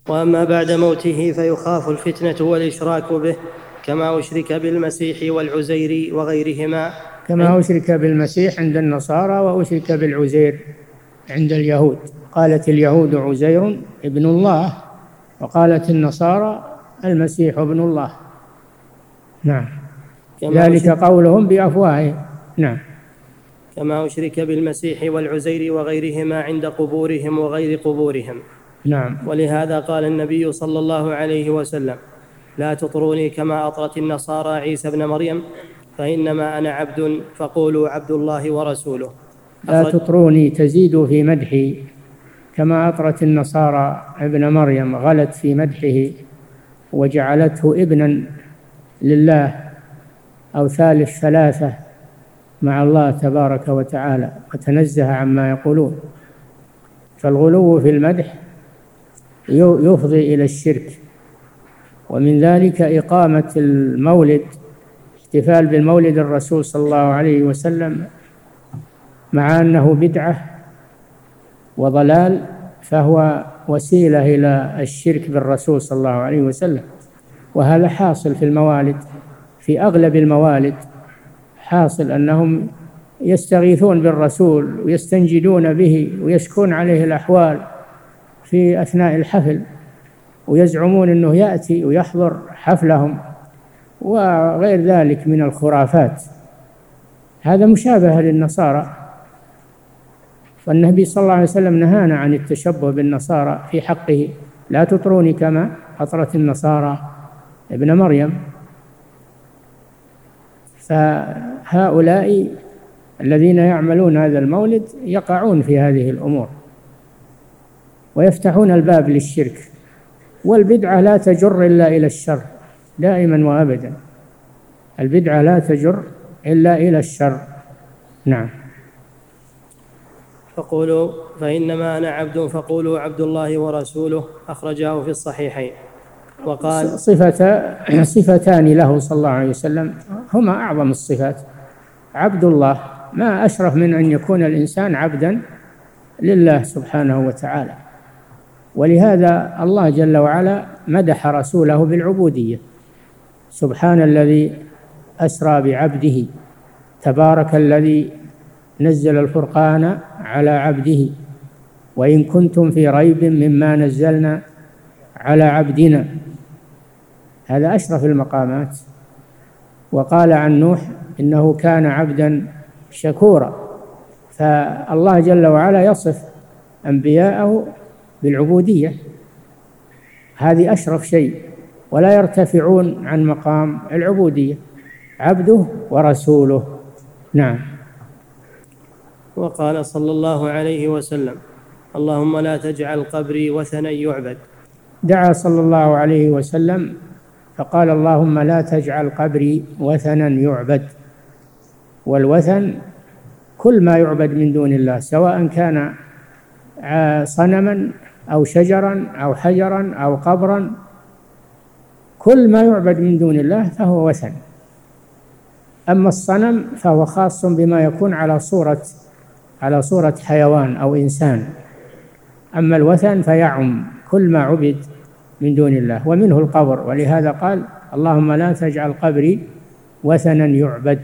وأما بعد موته فيخاف الفتنة والإشراك به كما أشرك بالمسيح والعزير وغيرهما كما أشرك بالمسيح عند النصارى وأشرك بالعزير عند اليهود. قالت اليهود عزير ابن الله، وقالت النصارى المسيح ابن الله. نعم، ذلك قولهم بأفواههم. نعم. كما أشرك بالمسيح والعزير وغيرهما عند قبورهم وغير قبورهم. نعم. ولهذا قال النبي صلى الله عليه وسلم: لا تطروني كما أطرت النصارى عيسى ابن مريم، فإنما أنا عبد فقولوا عبد الله ورسوله. لا تطروني تزيدوا في مدحي كما أطرت النصارى ابن مريم، غلت في مدحه وجعلته ابنا لله أو ثالث ثلاثة مع الله تبارك وتعالى، وتنزه عما يقولون. فالغلو في المدح يفضي إلى الشرك. ومن ذلك إقامة المولد، احتفال بالمولد الرسول صلى الله عليه وسلم، مع أنه بدعة وضلال فهو وسيلة إلى الشرك بالرسول صلى الله عليه وسلم. وهذا حاصل في الموالد، في أغلب الموالد حاصل أنهم يستغيثون بالرسول ويستنجدون به ويشكون عليه الأحوال في أثناء الحفل، ويزعمون أنه يأتي ويحضر حفلهم وغير ذلك من الخرافات. هذا مشابه للنصارى، فالنبي صلى الله عليه وسلم نهانا عن التشبه بالنصارى في حقه: لا تطروني كما أطرت النصارى ابن مريم. فهؤلاء الذين يعملون هذا المولد يقعون في هذه الأمور ويفتحون الباب للشرك. والبدعة لا تجر إلا إلى الشر دائما وأبدا، البدعة لا تجر إلا إلى الشر. نعم. فقولوا فإنما أنا عبد فقولوا عبد الله ورسوله، أخرجاه في الصحيحين. وقال: صفة صفتان له صلى الله عليه وسلم هما أعظم الصفات: عبد الله، ما أشرف من أن يكون الإنسان عبدا لله سبحانه وتعالى. ولهذا الله جل وعلا مدح رسوله بالعبودية: سبحان الذي أسرى بعبده، تبارك الذي نزل الفرقان على عبده، وإن كنتم في ريب مما نزلنا على عبدنا. هذا أشرف المقامات. وقال عن نوح إنه كان عبدا شكورا. فالله جل وعلا يصف أنبياءه بالعبودية، هذه أشرف شيء، ولا يرتفعون عن مقام العبودية، عبده ورسوله. نعم. وقال صلى الله عليه وسلم: اللهم لا تجعل قبري وثنا يعبد. دعا صلى الله عليه وسلم فقال: اللهم لا تجعل قبري وثنا يعبد. والوثن كل ما يعبد من دون الله، سواء كان صنما أو شجرا أو حجرا أو قبرا، كل ما يعبد من دون الله فهو وثن. أما الصنم فهو خاص بما يكون على صورة على صورة حيوان أو إنسان. أما الوثن فيعم كل ما عبد من دون الله، ومنه القبر. ولهذا قال: اللهم لا تجعل قبري وثنا يعبد،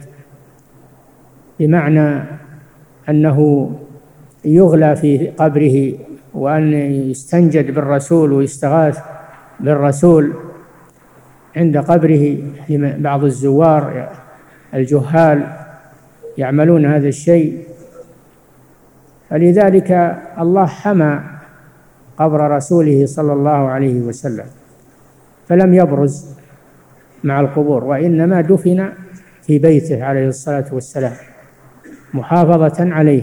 بمعنى أنه يغلى في قبره، وأن يستنجد بالرسول ويستغاث بالرسول عند قبره. بعض الزوار الجهال يعملون هذا الشيء، فلذلك الله حمى قبر رسوله صلى الله عليه وسلم، فلم يبرز مع القبور، وإنما دفن في بيته عليه الصلاة والسلام محافظة عليه،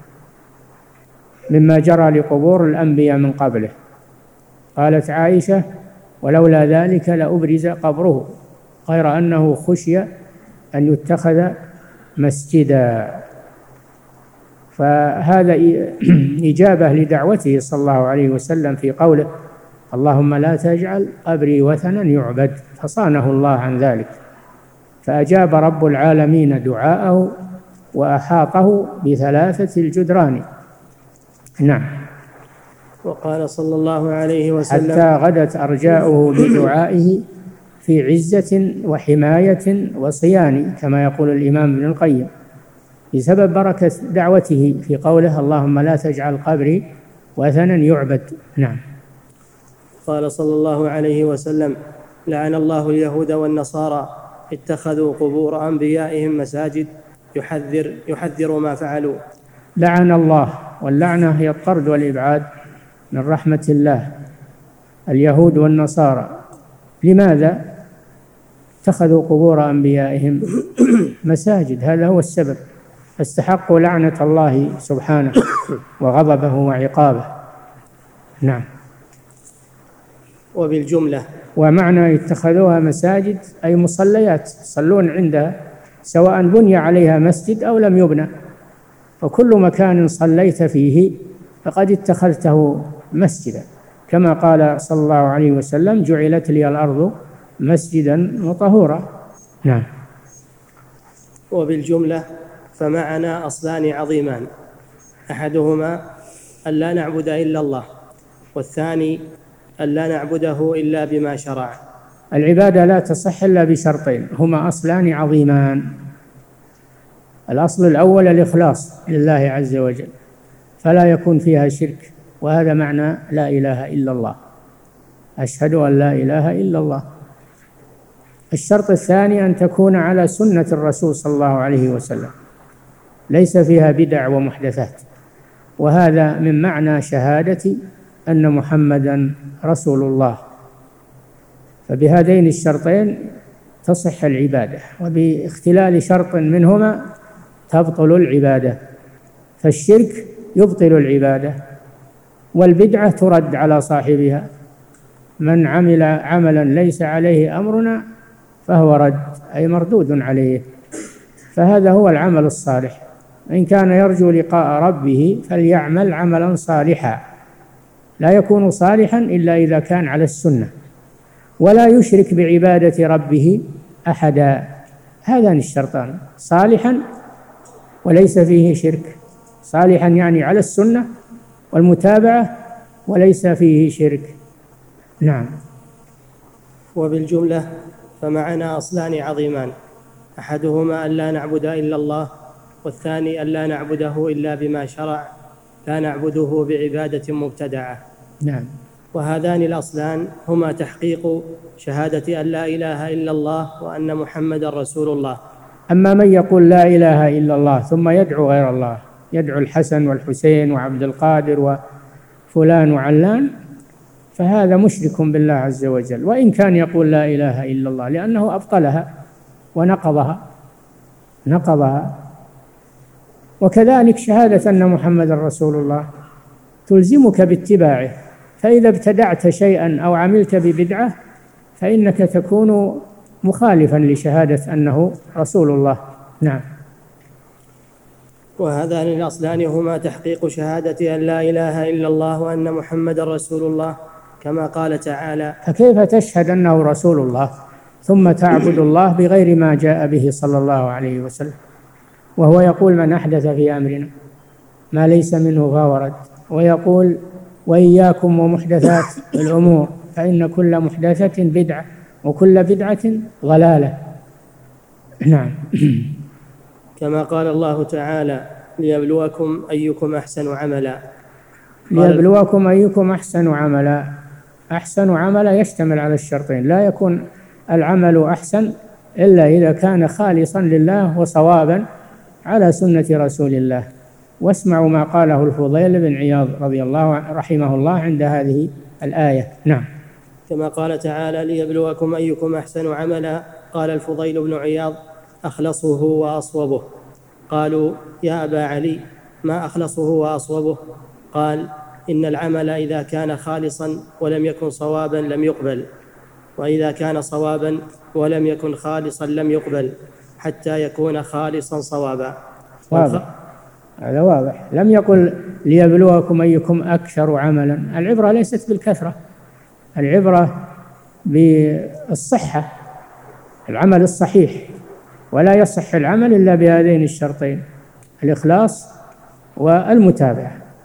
مما جرى لقبور الأنبياء من قبله. قالت عائشة: ولولا ذلك لأبرز قبره، غير أنه خشي أن يتخذ مسجدا. فهذا إجابة لدعوته صلى الله عليه وسلم في قوله: اللهم لا تجعل قبري وثنا يعبد، فصانه الله عن ذلك، فأجاب رب العالمين دعاءه وأحاطه بثلاثة الجدران. نعم. وقال صلى الله عليه وسلم: حتى غدت أرجاؤه بدعائه في عزة وحماية وصيان، كما يقول الإمام ابن القيم، بسبب بركة دعوته في قوله: اللهم لا تجعل قبري وثنا يعبد. نعم. قال صلى الله عليه وسلم: لعن الله اليهود والنصارى اتخذوا قبور أنبيائهم مساجد، يحذر, يحذر ما فعلوا. لعن الله، واللعنة هي الطرد والإبعاد من رحمة الله، اليهود والنصارى. لماذا؟ اتخذوا قبور أنبيائهم مساجد، هذا هو السبب، فاستحقوا لعنة الله سبحانه وغضبه وعقابه. نعم. وبالجملة، ومعنى اتخذوها مساجد أي مصليات يصلون عندها، سواء بني عليها مسجد أو لم يبنى، وكل مكان صليت فيه فقد اتخذته مسجدا، كما قال صلى الله عليه وسلم: جعلت لي الأرض مسجدا وطهورا. نعم. وبالجملة فمعنى أصلان عظيمان، أحدهما أن لا نعبد إلا الله، والثاني أن لا نعبده إلا بما شرع. العبادة لا تصح إلا بشرطين هما أصلان عظيمان. الأصل الأول الإخلاص لله عز وجل، فلا يكون فيها شرك، وهذا معنى لا إله إلا الله، أشهد أن لا إله إلا الله. الشرط الثاني أن تكون على سنة الرسول صلى الله عليه وسلم، ليس فيها بدع ومحدثات، وهذا من معنى شهادة أن محمدا رسول الله. فبهذين الشرطين تصح العبادة، وباختلال شرط منهما تبطل العبادة. فالشرك يبطل العبادة، والبدعة ترد على صاحبها. من عمل عملا ليس عليه أمرنا فهو رد، أي مردود عليه. فهذا هو العمل الصالح. إن كان يرجو لقاء ربه فليعمل عملا صالحا، لا يكون صالحا إلا إذا كان على السنة، ولا يشرك بعبادة ربه أحدا. هذان الشرطان: صالحا وليس فيه شرك. صالحا يعني على السنة والمتابعة، وليس فيه شرك. نعم. وبالجملة فمعنى أصلان عظيمان، أحدهما أن لا نعبد إلا الله، والثاني أن لا نعبده إلا بما شرع، لا نعبده بعبادة مبتدعة. نعم. وهذان الأصلان هما تحقيق شهادة أن لا إله إلا الله وأن محمد رسول الله. أما من يقول لا إله إلا الله ثم يدعو غير الله، يدعو الحسن والحسين وعبد القادر وفلان وعلان، فهذا مشرك بالله عز وجل، وإن كان يقول لا إله إلا الله، لأنه أبطلها ونقضها نقضها. وكذلك شهادة أن محمد رسول الله تلزمك باتباعه، فإذا ابتدعت شيئا أو عملت ببدعة فإنك تكون مخالفا لشهادة أنه رسول الله. نعم. وهذان الأصلان هما تحقيق شهادة أن لا إله إلا الله وأن محمد رسول الله، كما قال تعالى: فكيف تشهد أنه رسول الله ثم تعبد الله بغير ما جاء به صلى الله عليه وسلم؟ وهو يقول: من أحدث في أمرنا ما ليس منه فهو رد. ويقول: وإياكم ومحدثات الأمور فإن كل محدثة بدعة وكل بدعة ضلالة. نعم. كما قال الله تعالى: ليبلوكم أيكم أحسن عملا. ليبلوكم أيكم أحسن عملا. أحسن عملا يشتمل على الشرطين، لا يكون العمل أحسن إلا إذا كان خالصا لله وصوابا على سنة رسول الله. واسمعوا ما قاله الفضيل بن عياض رضي الله عنه رحمه الله عند هذه الآية. نعم. كما قال تعالى: ليبلوكم أيكم أحسن عملا. قال الفضيل بن عياض: أخلصه وأصوبه. قالوا: يا أبا علي ما أخلصه وأصوبه؟ قال: إن العمل إذا كان خالصا ولم يكن صوابا لم يقبل، وإذا كان صوابا ولم يكن خالصا لم يقبل، حتى يكون خالصا صوابا. واضح، هذا واضح. لم يقل ليبلوكم أيكم أكثر عملا. العبرة ليست بالكثرة، العبرة بالصحة، العمل الصحيح، ولا يصح العمل إلا بهذين الشرطين: الإخلاص والمتابعة.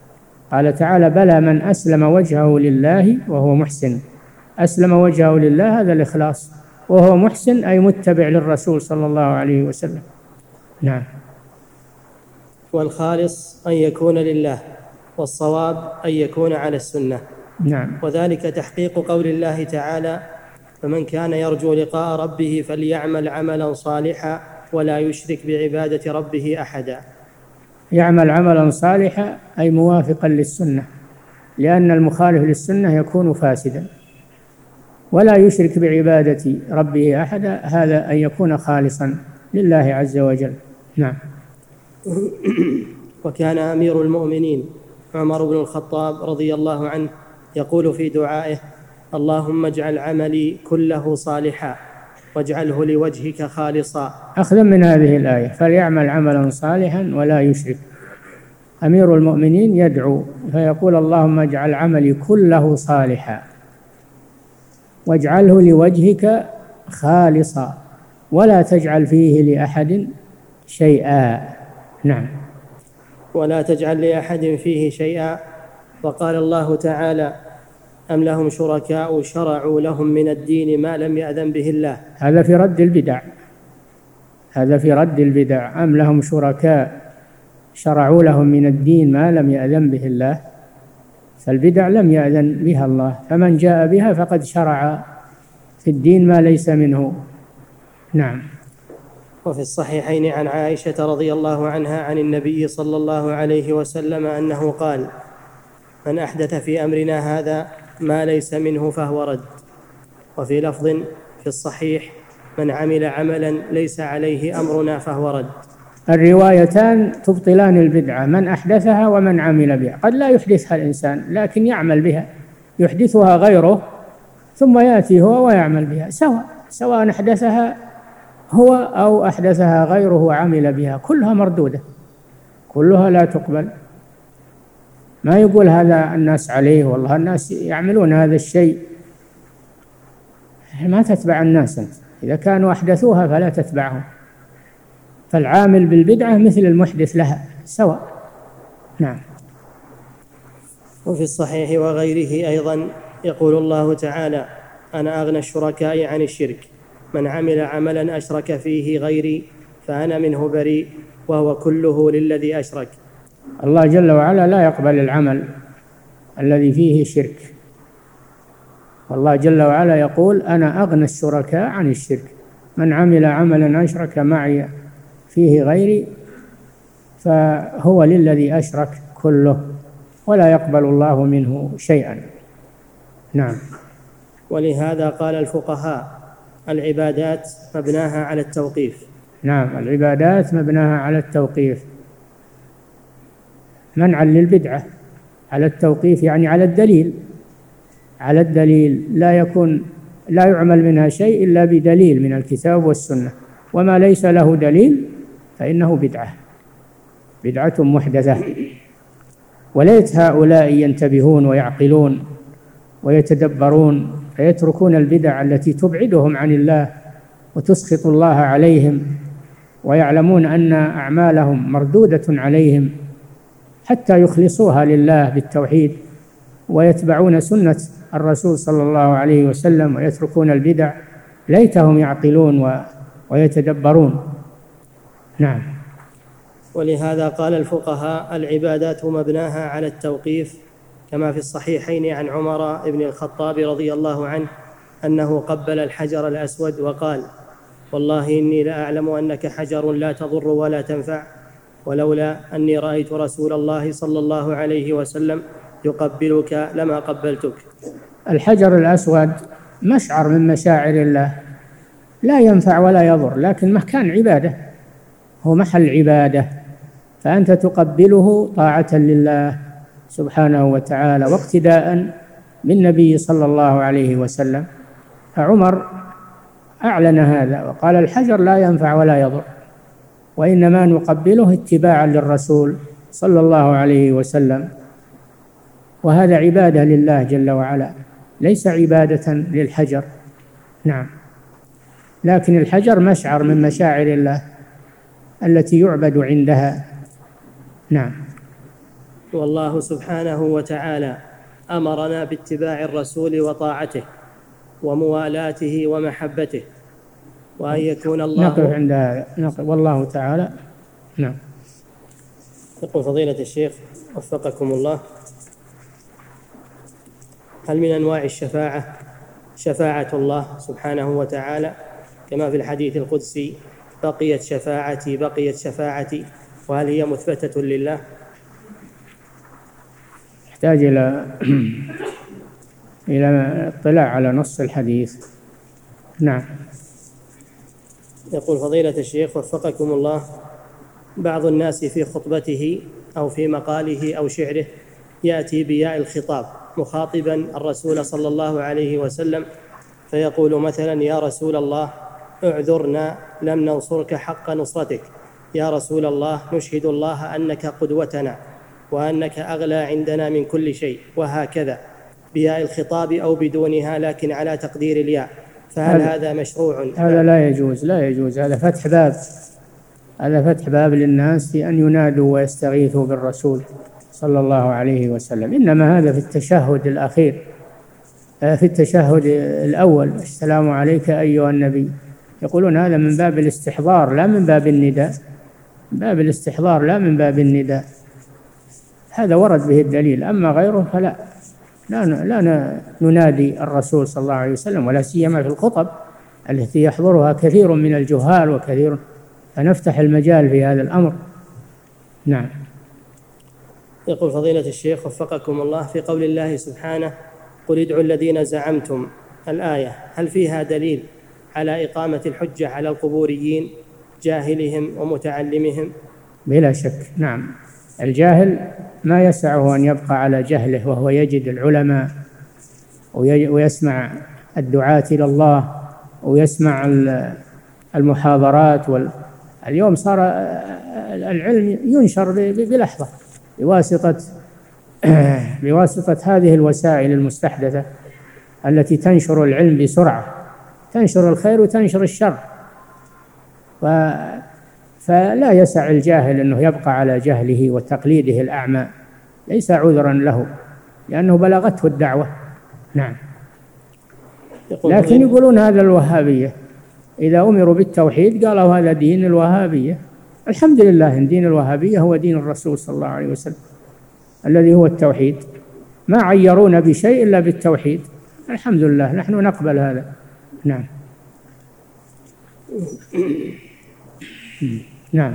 قال تعالى بلى من أسلم وجهه لله وهو محسن. أسلم وجهه لله هذا الإخلاص، وهو محسن أي متبع للرسول صلى الله عليه وسلم. نعم. والخالص أن يكون لله، والصواب أن يكون على السنة. نعم. وذلك تحقيق قول الله تعالى فمن كان يرجو لقاء ربه فليعمل عملا صالحا ولا يشرك بعبادة ربه أحدا. يعمل عملا صالحا أي موافقا للسنة، لأن المخالف للسنة يكون فاسدا. ولا يشرك بعبادة ربه أحدا هذا أن يكون خالصا لله عز وجل. نعم. وكان أمير المؤمنين عمر بن الخطاب رضي الله عنه يقول في دعائه اللهم اجعل عملي كله صالحا واجعله لوجهك خالصا. أخذا من هذه الآية فليعمل عملا صالحا ولا يشرك. أمير المؤمنين يدعو فيقول اللهم اجعل عملي كله صالحا واجعله لوجهك خالصا ولا تجعل فيه لأحد شيئا. نعم. ولا تجعل لأحد فيه شيئا. وقال الله تعالى أم لهم شركاء شرعوا لهم من الدين ما لم يأذن به الله. هذا في رد البدع، هذا في رد البدع. أم لهم شركاء شرعوا لهم من الدين ما لم يأذن به الله، فالبدع لم يأذن بها الله، فمن جاء بها فقد شرع في الدين ما ليس منه. نعم. وفي الصحيحين عن عائشة رضي الله عنها عن النبي صلى الله عليه وسلم أنه قال من أحدث في أمرنا هذا ما ليس منه فهو رد. وفي لفظ في الصحيح من عمل عملا ليس عليه أمرنا فهو رد. الروايتان تبطلان البدعة، من أحدثها ومن عمل بها. قد لا يحدثها الإنسان لكن يعمل بها، يحدثها غيره ثم يأتي هو ويعمل بها، سواء سواء أحدثها هو أو أحدثها غيره وعمل بها، كلها مردودة، كلها لا تقبل. ما يقول هذا الناس عليه والله الناس يعملون هذا الشيء، ما تتبع الناس أنت، إذا كانوا أحدثوها فلا تتبعهم. فالعامل بالبدعة مثل المحدث لها سواء. نعم. وفي الصحيح وغيره أيضا يقول الله تعالى أنا أغنى الشركاء عن الشرك من عمل عملا أشرك فيه غيري فأنا منه بريء وهو كله للذي أشرك. الله جل وعلا لا يقبل العمل الذي فيه شرك، والله جل وعلا يقول أنا أغنى الشركاء عن الشرك من عمل عملا أشرك معي فيه غيري فهو للذي أشرك كله ولا يقبل الله منه شيئا. نعم. ولهذا قال الفقهاء العبادات مبناها على التوقيف. نعم، العبادات مبناها على التوقيف منعا للبدعة. على التوقيف يعني على الدليل، على الدليل لا يكون لا يعمل منها شيء إلا بدليل من الكتاب والسنة، وما ليس له دليل فإنه بدعة بدعة محدثة. وليت هؤلاء ينتبهون ويعقلون ويتدبرون فيتركون البدع التي تبعدهم عن الله وتسخط الله عليهم، ويعلمون أن أعمالهم مردودة عليهم حتى يخلصوها لله بالتوحيد ويتبعون سنة الرسول صلى الله عليه وسلم ويتركون البدع. ليتهم يعقلون ويتدبرون. نعم. ولهذا قال الفقهاء العبادات مبناها على التوقيف، كما في الصحيحين عن عمر بن الخطاب رضي الله عنه أنه قبل الحجر الأسود وقال والله إني لأعلم أنك حجر لا تضر ولا تنفع، ولولا أني رأيت رسول الله صلى الله عليه وسلم يقبلك لما قبلتك. الحجر الأسود مشعر من مشاعر الله لا ينفع ولا يضر، لكن مكان عبادة، هو محل عبادة، فأنت تقبله طاعة لله سبحانه وتعالى واقتداء بالنبي صلى الله عليه وسلم. فعمر أعلن هذا وقال الحجر لا ينفع ولا يضر، وإنما نقبله اتباعا للرسول صلى الله عليه وسلم، وهذا عبادة لله جل وعلا ليس عبادة للحجر. نعم. لكن الحجر مشعر من مشاعر الله التي يعبد عندها. نعم. والله سبحانه وتعالى أمرنا باتباع الرسول وطاعته وموالاته ومحبته، وأن يكون الله. نقف عند نقف والله تعالى. نعم. يقول فضيلة الشيخ وفقكم الله: هل من أنواع الشفاعة شفاعة الله سبحانه وتعالى كما في الحديث القدسي بقيت شفاعتي بقيت شفاعتي، وهل هي مثبتة لله؟ يحتاج إلى إلى اطلاع على نص الحديث. نعم. يقول فضيلة الشيخ وفقكم الله: بعض الناس في خطبته أو في مقاله أو شعره يأتي بياء الخطاب مخاطبا الرسول صلى الله عليه وسلم، فيقول مثلا: يا رسول الله اعذرنا لم ننصرك حق نصرتك، يا رسول الله نشهد الله أنك قدوتنا وأنك أغلى عندنا من كل شيء، وهكذا بياء الخطاب أو بدونها لكن على تقدير الياء، فهل هذا, هذا مشروع؟ هذا لا يجوز، لا يجوز. هذا فتح باب هذا فتح باب للناس في أن ينادوا ويستغيثوا بالرسول صلى الله عليه وسلم. إنما هذا في التشهد الأخير، في التشهد الأول: السلام عليك أيها النبي. يقولون هذا من باب الاستحضار لا من باب النداء، من باب الاستحضار لا من باب النداء. هذا ورد به الدليل، أما غيره فلا لا لا ننادي الرسول صلى الله عليه وسلم، ولا سيما في الخطب التي يحضرها كثير من الجهال وكثير، فنفتح المجال في هذا الأمر. نعم. يقول فضيلة الشيخ وفقكم الله: في قول الله سبحانه: قل ادعوا الذين زعمتم، الآية هل فيها دليل على إقامة الحجة على القبوريين جاهلهم ومتعلمهم؟ بلا شك. نعم. الجاهل ما يسعه أن يبقى على جهله، وهو يجد العلماء ويسمع الدعاة إلى الله ويسمع المحاضرات وال... اليوم صار العلم ينشر بلحظة بواسطة بواسطة هذه الوسائل المستحدثة التي تنشر العلم بسرعة، تنشر الخير وتنشر الشر. ف... فلا يسع الجاهل أنه يبقى على جهله وتقليده الأعمى، ليس عذرا له لأنه بلغته الدعوة. نعم. لكن يقولون هذا الوهابية، إذا أمروا بالتوحيد قالوا هذا دين الوهابية. الحمد لله إن دين الوهابية هو دين الرسول صلى الله عليه وسلم الذي هو التوحيد، ما عيرونا بشيء إلا بالتوحيد. الحمد لله نحن نقبل هذا. نعم. نعم.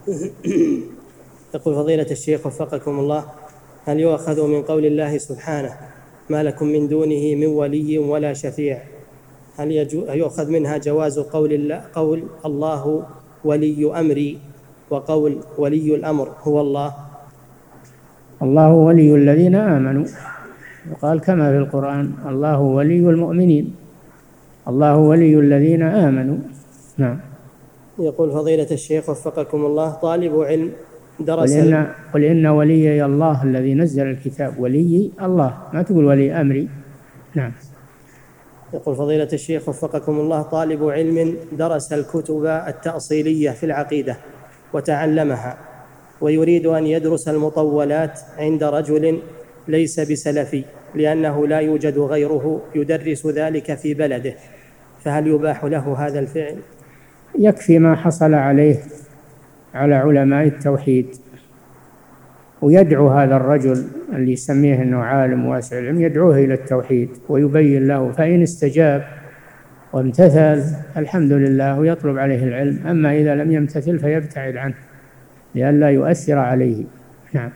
يقول فضيلة الشيخ وفقكم الله: هل يؤخذ من قول الله سبحانه: ما لكم من دونه من ولي ولا شفيع، هل يؤخذ منها جواز قول الله, قول الله ولي أمري، وقول ولي الأمر هو الله؟ الله ولي الذين آمنوا، وقال كما في القرآن: الله ولي المؤمنين، الله ولي الذين آمنوا. نعم. يقول فضيلة الشيخ وفقكم الله: طالب علم درس قل إن, قل إن وليي الله الذي نزل الكتاب. ولي الله، ما تقول ولي أمري. نعم. يقول فضيلة الشيخ وفقكم الله: طالب علم درس الكتب التأصيلية في العقيدة وتعلمها، ويريد أن يدرس المطولات عند رجل ليس بسلفي لأنه لا يوجد غيره يدرس ذلك في بلده، فهل يباح له هذا الفعل؟ يكفي ما حصل عليه على علماء التوحيد، ويدعو هذا الرجل اللي يسميه أنه عالم واسع العلم، يدعوه إلى التوحيد ويبين له، فإن استجاب وامتثل الحمد لله ويطلب عليه العلم، أما إذا لم يمتثل فيبتعد عنه لئلا يؤثر عليه. نعم.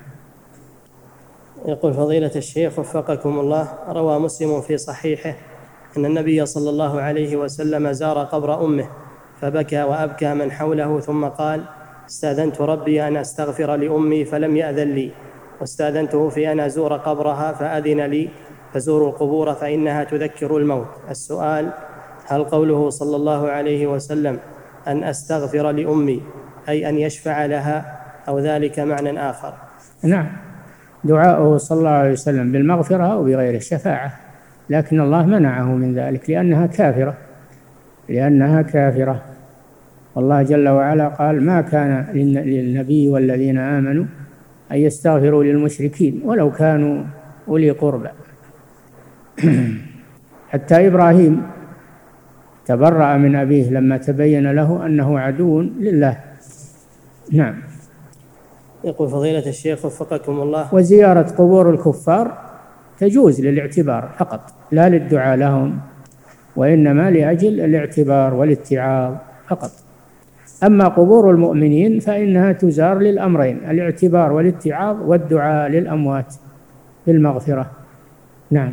يقول فضيلة الشيخ وفقكم الله: روى مسلم في صحيحه أن النبي صلى الله عليه وسلم زار قبر أمه فبكى وأبكى من حوله، ثم قال: استأذنت ربي أن أستغفر لأمي فلم يأذن لي، واستأذنته في أن أزور قبرها فأذن لي، فزوروا القبور فإنها تذكر الموت. السؤال: هل قوله صلى الله عليه وسلم أن أستغفر لأمي أي أن يشفع لها، أو ذلك معنى آخر؟ نعم، دعاؤه صلى الله عليه وسلم بالمغفرة أو بغير الشفاعة، لكن الله منعه من ذلك لأنها كافرة لأنها كافرة والله جل وعلا قال: ما كان للنبي والذين آمنوا أن يستغفروا للمشركين ولو كانوا أولي قربى. حتى إبراهيم تبرأ من أبيه لما تبين له أنه عدو لله. نعم. يقول فضيلة الشيخ وفقكم الله: وزيارة قبور الكفار تجوز للاعتبار فقط، لا للدعاء لهم، وإنما لأجل الاعتبار والاتعاظ فقط. أما قبور المؤمنين فإنها تزار للأمرين: الاعتبار والاتعاظ، والدعاء للأموات بالمغفرة. نعم.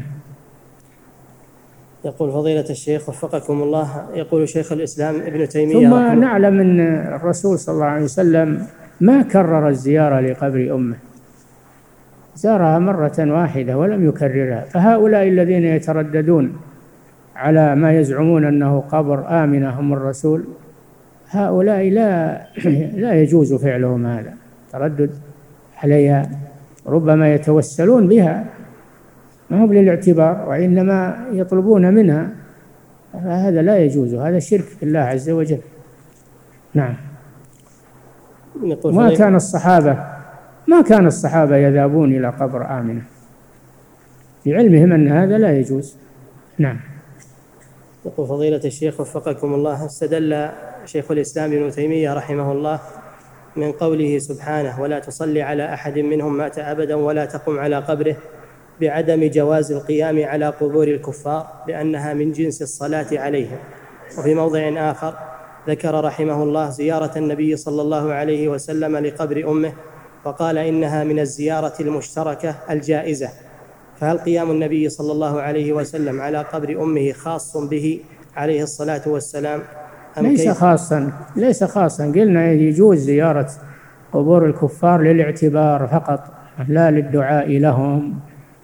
يقول فضيلة الشيخ وفقكم الله: يقول شيخ الإسلام ابن تيمية ثم رحمه نعلم أن الرسول صلى الله عليه وسلم ما كرر الزيارة لقبر أمه، زارها مرة واحدة ولم يكررها. فهؤلاء الذين يترددون على ما يزعمون أنه قبر آمنة هم الرسول، هؤلاء لا لا يجوز فعلهم هذا، تردد عليها، ربما يتوسلون بها، ما هو للاعتبار وإنما يطلبون منها، فهذا لا يجوز، هذا شرك بالله عز وجل. نعم. ما كان الصحابة ما كان الصحابة يذهبون إلى قبر آمنة لعلمهم أن هذا لا يجوز. نعم. يقول فضيلة الشيخ وفقكم الله: استدل شيخ الإسلام ابن تيمية رحمه الله من قوله سبحانه: ولا تصلي على أحد منهم مات أبدا ولا تقم على قبره، بعدم جواز القيام على قبور الكفار لأنها من جنس الصلاة عليهم. وفي موضع آخر ذكر رحمه الله زيارة النبي صلى الله عليه وسلم لقبر أمه، فقال إنها من الزيارة المشتركة الجائزة. فهل قيام النبي صلى الله عليه وسلم على قبر أمه خاص به عليه الصلاة والسلام أم ليس كيف؟ خاصا ليس خاصا قلنا يجوز زيارة قبور الكفار للاعتبار فقط، لا للدعاء لهم.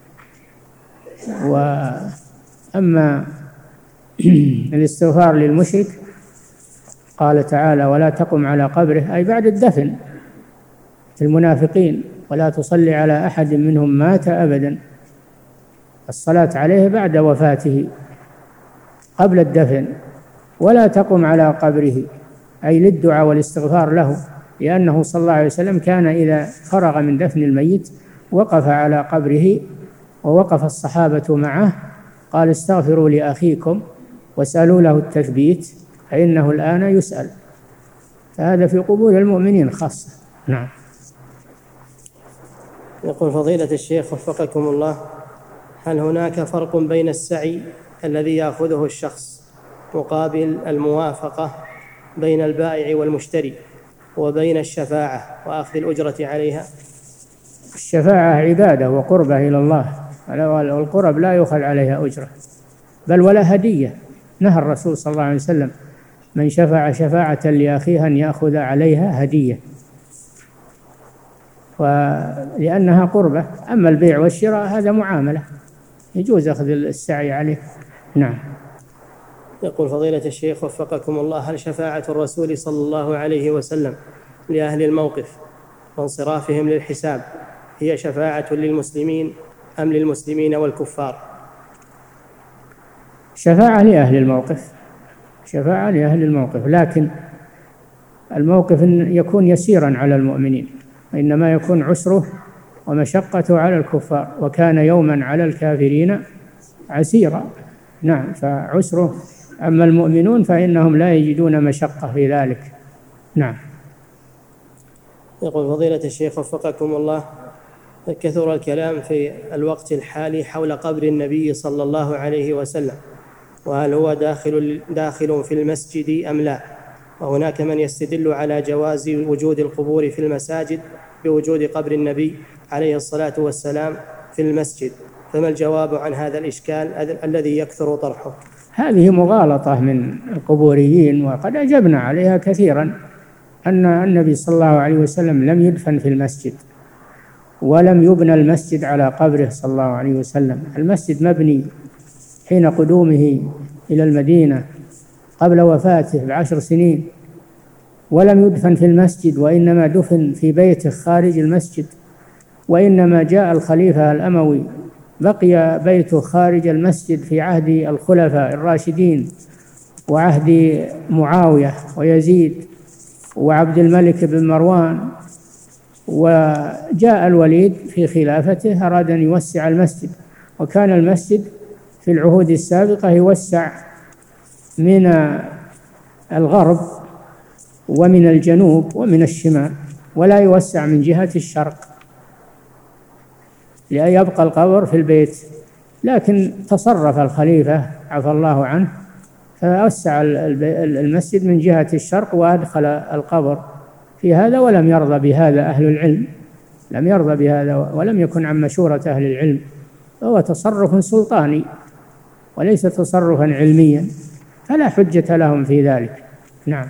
وأما الاستغفار للمشرك قال تعالى: ولا تقم على قبره، أي بعد الدفن. المنافقين: ولا تصلي على أحد منهم مات أبدا، الصلاة عليه بعد وفاته قبل الدفن. ولا تقم على قبره، أي للدعاء والاستغفار له، لأنه صلى الله عليه وسلم كان إذا فرغ من دفن الميت وقف على قبره، ووقف الصحابة معه، قال: استغفروا لأخيكم واسألوا له التثبيت فإنه الآن يسأل. فهذا في قبور المؤمنين خاصة. نعم. يقول فضيلة الشيخ وفقكم الله: هل هناك فرق بين السعي الذي يأخذه الشخص مقابل الموافقة بين البائع والمشتري وبين الشفاعة وأخذ الأجرة عليها؟ الشفاعة عبادة وقربة إلى الله، والقرب لا يؤخذ عليها أجرة بل ولا هدية. نهى الرسول صلى الله عليه وسلم: من شفع شفاعة لأخيه أن يأخذ عليها هدية، ولأنها قربة. أما البيع والشراء هذا معاملة، يجوز أخذ السعي عليه. نعم. يقول فضيلة الشيخ وفقكم الله: هل شفاعة الرسول صلى الله عليه وسلم لأهل الموقف وانصرافهم للحساب هي شفاعة للمسلمين أم للمسلمين والكفار؟ شفاعة لأهل الموقف، شفاعة لأهل الموقف، لكن الموقف يكون يسيرا على المؤمنين، وإنما يكون عسره ومشقته على الكفار، وكان يوما على الكافرين عسيرا. نعم. فعسره. أما المؤمنون فإنهم لا يجدون مشقة في ذلك. نعم. يقول فضيلة الشيخ وفقكم الله: كثر الكلام في الوقت الحالي حول قبر النبي صلى الله عليه وسلم، وهل هو داخل داخل في المسجد أم لا؟ وهناك من يستدل على جواز وجود القبور في المساجد بوجود قبر النبي عليه الصلاة والسلام في المسجد، فما الجواب عن هذا الإشكال الذي يكثر طرحه؟ هذه مغالطة من القبوريين، وقد أجبنا عليها كثيرا، أن النبي صلى الله عليه وسلم لم يدفن في المسجد، ولم يبنى المسجد على قبره صلى الله عليه وسلم. المسجد مبني حين قدومه إلى المدينة قبل وفاته بعشر سنين، ولم يدفن في المسجد، وإنما دفن في بيته خارج المسجد. وإنما جاء الخليفة الأموي بقي بيته خارج المسجد في عهد الخلفاء الراشدين وعهد معاوية ويزيد وعبد الملك بن مروان وجاء الوليد في خلافته أراد أن يوسع المسجد، وكان المسجد في العهود السابقة يوسع من الغرب ومن الجنوب ومن الشمال، ولا يوسع من جهة الشرق ليبقى القبر في البيت. لكن تصرف الخليفة عفى الله عنه فوسع المسجد من جهة الشرق وأدخل القبر في هذا، ولم يرضى بهذا أهل العلم، لم يرضى بهذا ولم يكن عن مشورة أهل العلم، فهو تصرف سلطاني وليس تصرفا علميا، فلا حجة لهم في ذلك. نعم.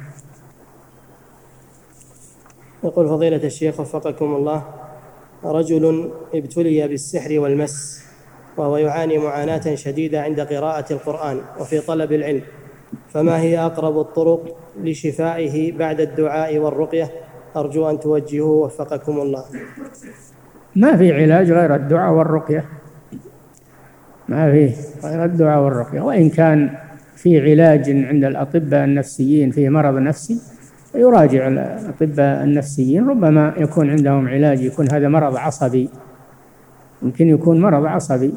يقول فضيلة الشيخ وفقكم الله: رجل ابتلي بالسحر والمس، وهو يعاني معاناة شديدة عند قراءة القرآن وفي طلب العلم، فما هي أقرب الطرق لشفائه بعد الدعاء والرقية؟ أرجو أن توجهوا وفقكم الله. ما في علاج غير الدعاء والرقية، ما في غير الدعاء والرقية، وإن كان في علاج عند الأطباء النفسيين في مرض نفسي يراجع الأطباء النفسيين، ربما يكون عندهم علاج، يكون هذا مرض عصبي، يمكن يكون مرض عصبي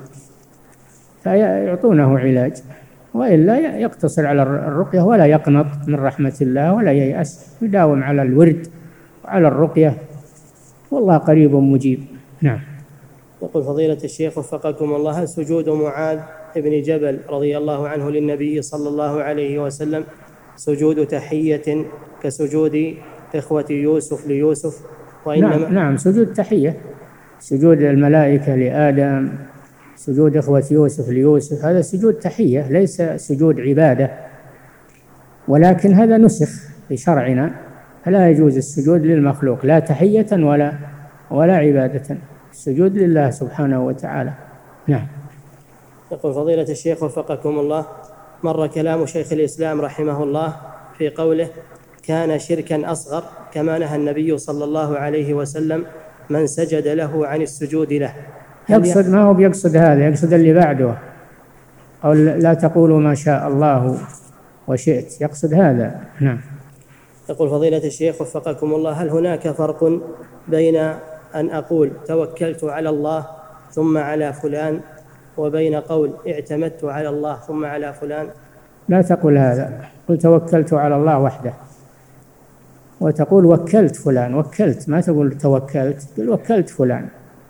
فيعطونه علاج، وإلا يقتصر على الرقية ولا يقنط من رحمة الله ولا ييأس، يداوم على الورد وعلى الرقية، والله قريب مجيب. نعم. يقول فضيلة الشيخ وفقكم الله: هل سجود معاذ بن جبل رضي الله عنه للنبي صلى الله عليه وسلم سجود تحية كسجود إخوة يوسف ليوسف؟ وإنما نعم, نعم سجود تحية، سجود الملائكة لآدم، سجود إخوة يوسف ليوسف، هذا سجود تحية ليس سجود عبادة، ولكن هذا نسخ في شرعنا، فلا يجوز السجود للمخلوق لا تحية ولا ولا عبادة، السجود لله سبحانه وتعالى. نعم. يقول فضيلة الشيخ وفقكم الله: مر كلام شيخ الإسلام رحمه الله في قوله: كان شركا أصغر كما نهى النبي صلى الله عليه وسلم من سجد له عن السجود له. يقصد ما هو بيقصد هذا، يقصد اللي بعده، أو لا تقولوا ما شاء الله وشئت، يقصد هذا. نعم. يقول فضيلة الشيخ وفقكم الله: هل هناك فرق بين أن أقول توكلت على الله ثم على فلان وبين قول اعتمدت على الله ثم على فلان؟ لا تقول هذا، قل توكلت على الله وحده، وتقول وكلت فلان، وكلت، ما تقول توكلت، قل وكلت فلان.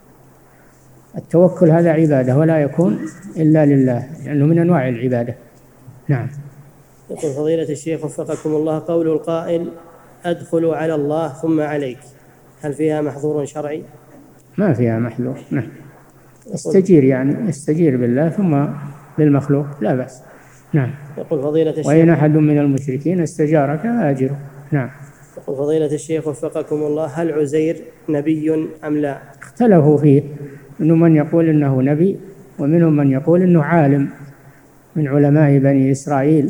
التوكل هذا عبادة ولا يكون إلا لله، لأنه من أنواع العبادة. نعم. يقول فضيلة الشيخ وفقكم الله: قول القائل أدخل على الله ثم عليك، هل فيها محظور شرعي؟ ما فيها محظور. نعم. استجير، يعني استجير بالله ثم بالمخلوق لا بأس. نعم. يقول فضيلة الشيخ: وإن أحد من المشركين استجارك فأجره. نعم. يقول فضيلة الشيخ وفقكم الله: هل عزير نبي أم لا؟ اختلفوا فيه، منهم من يقول إنه نبي ومنهم من يقول إنه عالم من علماء بني إسرائيل،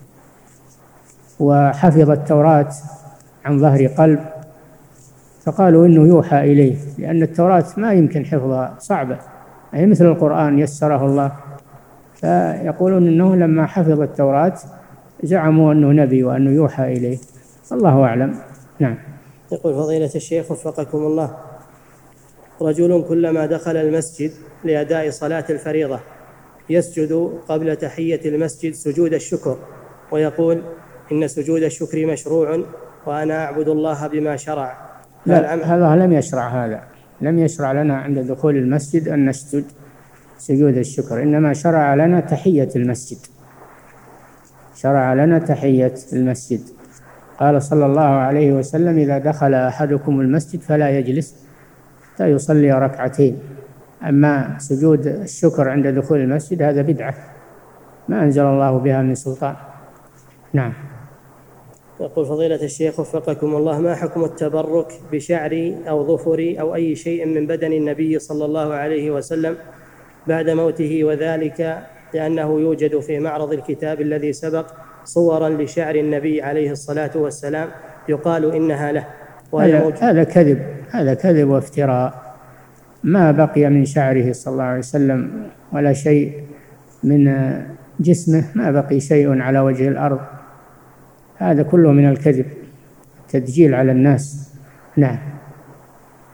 وحفظ التوراة عن ظهر قلب، فقالوا إنه يوحى إليه، لأن التوراة ما يمكن حفظها، صعبة، هي مثل القرآن يسره الله، فيقولون إنه لما حفظ التوراة زعموا أنه نبي وأنه يوحى إليه، الله أعلم. نعم. يقول فضيلة الشيخ وفقكم الله: رجل كلما دخل المسجد لأداء صلاة الفريضة يسجد قبل تحية المسجد سجود الشكر، ويقول إن سجود الشكر مشروع وأنا أعبد الله بما شرع. لا، هذا لم يشرع، هذا لم يشرع لنا عند دخول المسجد أن نسجد سجود الشكر، إنما شرع لنا تحية المسجد، شرع لنا تحية المسجد. قال صلى الله عليه وسلم: إذا دخل أحدكم المسجد فلا يجلس حتى يصلي ركعتين. أما سجود الشكر عند دخول المسجد هذا بدعة ما أنزل الله بها من سلطان. نعم. يقول فضيلة الشيخ وفقكم الله: ما حكم التبرك بشعري أو ظفري أو أي شيء من بدن النبي صلى الله عليه وسلم بعد موته، وذلك لأنه يوجد في معرض الكتاب الذي سبق صورا لشعر النبي عليه الصلاة والسلام يقال إنها له؟ هذا, هذا كذب، هذا كذب وافتراء، ما بقي من شعره صلى الله عليه وسلم ولا شيء من جسمه، ما بقي شيء على وجه الأرض، هذا كله من الكذب، تدجيل على الناس. نعم.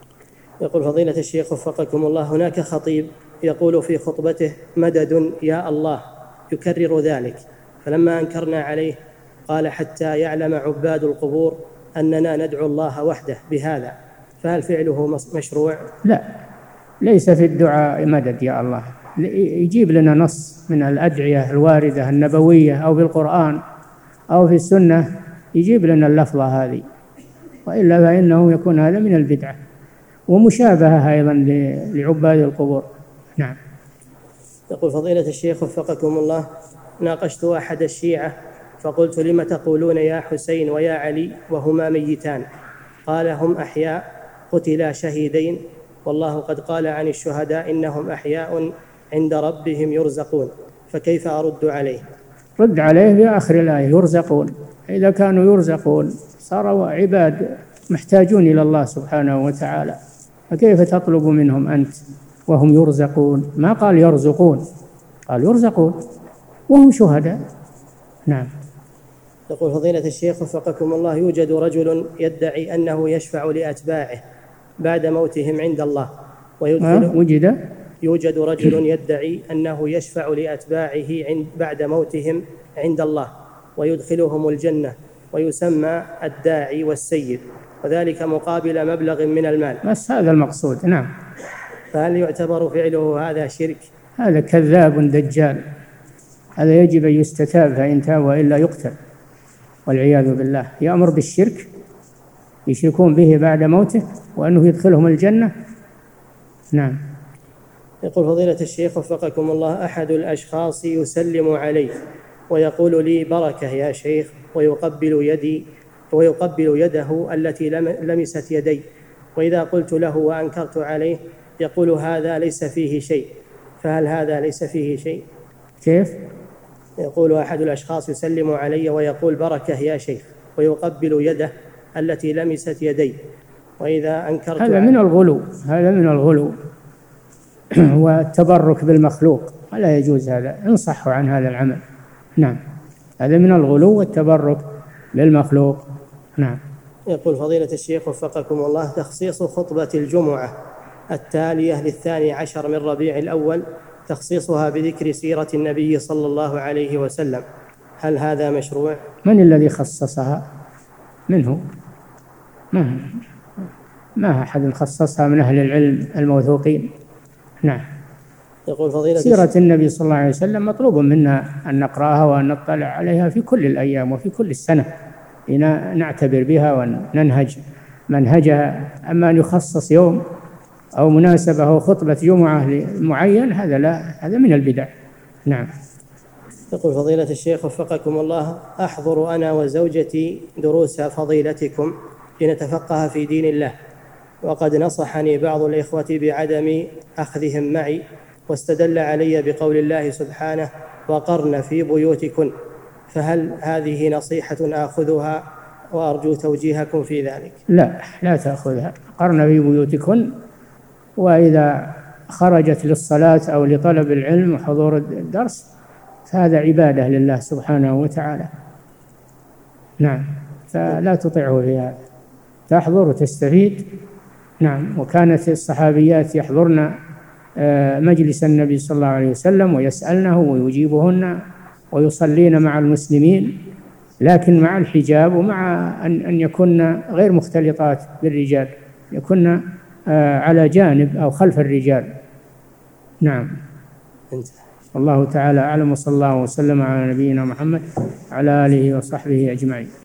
يقول فضيلة الشيخ وفقكم الله، هناك خطيب يقول في خطبته مدد يا الله يكرر ذلك، فلما أنكرنا عليه قال حتى يعلم عباد القبور أننا ندعو الله وحده بهذا، فهل فعله مشروع؟ لا، ليس في الدعاء مدد يا الله، يجيب لنا نص من الأدعية الواردة النبوية أو بالقرآن أو في السنة، يجيب لنا اللفظة هذه، وإلا فإنه يكون هذا من البدعة ومشابهة أيضا لعباد القبور. نعم. يقول فضيلة الشيخ وفقكم الله، ناقشت أحد الشيعة فقلت لم تقولون يا حسين ويا علي وهما ميتان؟ قال هم أحياء قتلا شهيدين، والله قد قال عن الشهداء إنهم أحياء عند ربهم يرزقون، فكيف أرد عليه؟ رد عليه بآخر الآية يرزقون، إذا كانوا يرزقون صاروا عباد محتاجون إلى الله سبحانه وتعالى، فكيف تطلب منهم أنت وهم يرزقون؟ ما قال يرزقون، قال يرزقون وهم شهداء. نعم. يقول فضيلة الشيخ وفقكم الله، يوجد رجل يدعي أنه يشفع لأتباعه بعد موتهم عند الله ويدخل وجد يوجد رجل يدعي أنه يشفع لأتباعه عند بعد موتهم عند الله ويدخلهم الجنة ويسمى الداعي والسيد، وذلك مقابل مبلغ من المال. بس هذا المقصود. نعم. فهل يعتبر فعله هذا شرك؟ هذا كذاب دجال، هذا يجب أن يستتاب، فإن تاب وإلا يقتل والعياذ بالله. يأمر بالشرك، يشركون به بعد موته، وأنه يدخلهم الجنة. نعم. يقول فضيلة الشيخ وفقكم الله، أحد الأشخاص يسلم علي ويقول لي بركة يا شيخ، ويقبل يدي ويقبل يده التي لمست يدي، وإذا قلت له وأنكرت عليه يقول هذا ليس فيه شيء، فهل هذا ليس فيه شيء؟ كيف؟ يقول أحد الأشخاص يسلم علي ويقول بركة يا شيخ، ويقبل يده التي لمست يدي، وإذا أنكرت هذا من الغلو، هذا من الغلو والتبرك بالمخلوق، ولا يجوز هذا، انصحوا عن هذا العمل. نعم، هذا من الغلو والتبرك بالمخلوق. نعم. يقول فضيلة الشيخ وفقكم الله، تخصيص خطبة الجمعة التالية للثاني عشر من ربيع الأول تخصيصها بذكر سيرة النبي صلى الله عليه وسلم، هل هذا مشروع؟ من الذي خصصها؟ منه؟ ما ما أحد خصصها من أهل العلم الموثوقين. نعم. يقول فضيلة سيرة النبي صلى الله عليه وسلم مطلوب منا أن نقرأها وأن نطلع عليها في كل الأيام وفي كل السنة، نعتبر بها وننهج منهجها. أما أن يخصص يوم أو مناسبة أو خطبة جمعة معين، هذا لا، هذا من البدع. نعم. يقول فضيلة الشيخ وفقكم الله، أحضر أنا وزوجتي دروس فضيلتكم لنتفقه في دين الله، وقد نصحني بعض الإخوة بعدم أخذهم معي، واستدل علي بقول الله سبحانه وقرن في بيوتكن، فهل هذه نصيحة آخذها؟ وأرجو توجيهكم في ذلك. لا، لا تأخذها، قرن في بيوتكن، وإذا خرجت للصلاة أو لطلب العلم وحضور الدرس فهذا عبادة لله سبحانه وتعالى. نعم، فلا تطيعه في هذا، تحضر وتستفيد. نعم. وكانت الصحابيات يحضرن مجلس النبي صلى الله عليه وسلم ويسألنه ويجيبهن ويصلين مع المسلمين، لكن مع الحجاب، ومع أن يكون غير مختلطات بالرجال، يكون على جانب أو خلف الرجال. نعم. الله تعالى أعلم، وصلى الله وسلم على نبينا محمد على آله وصحبه أجمعين.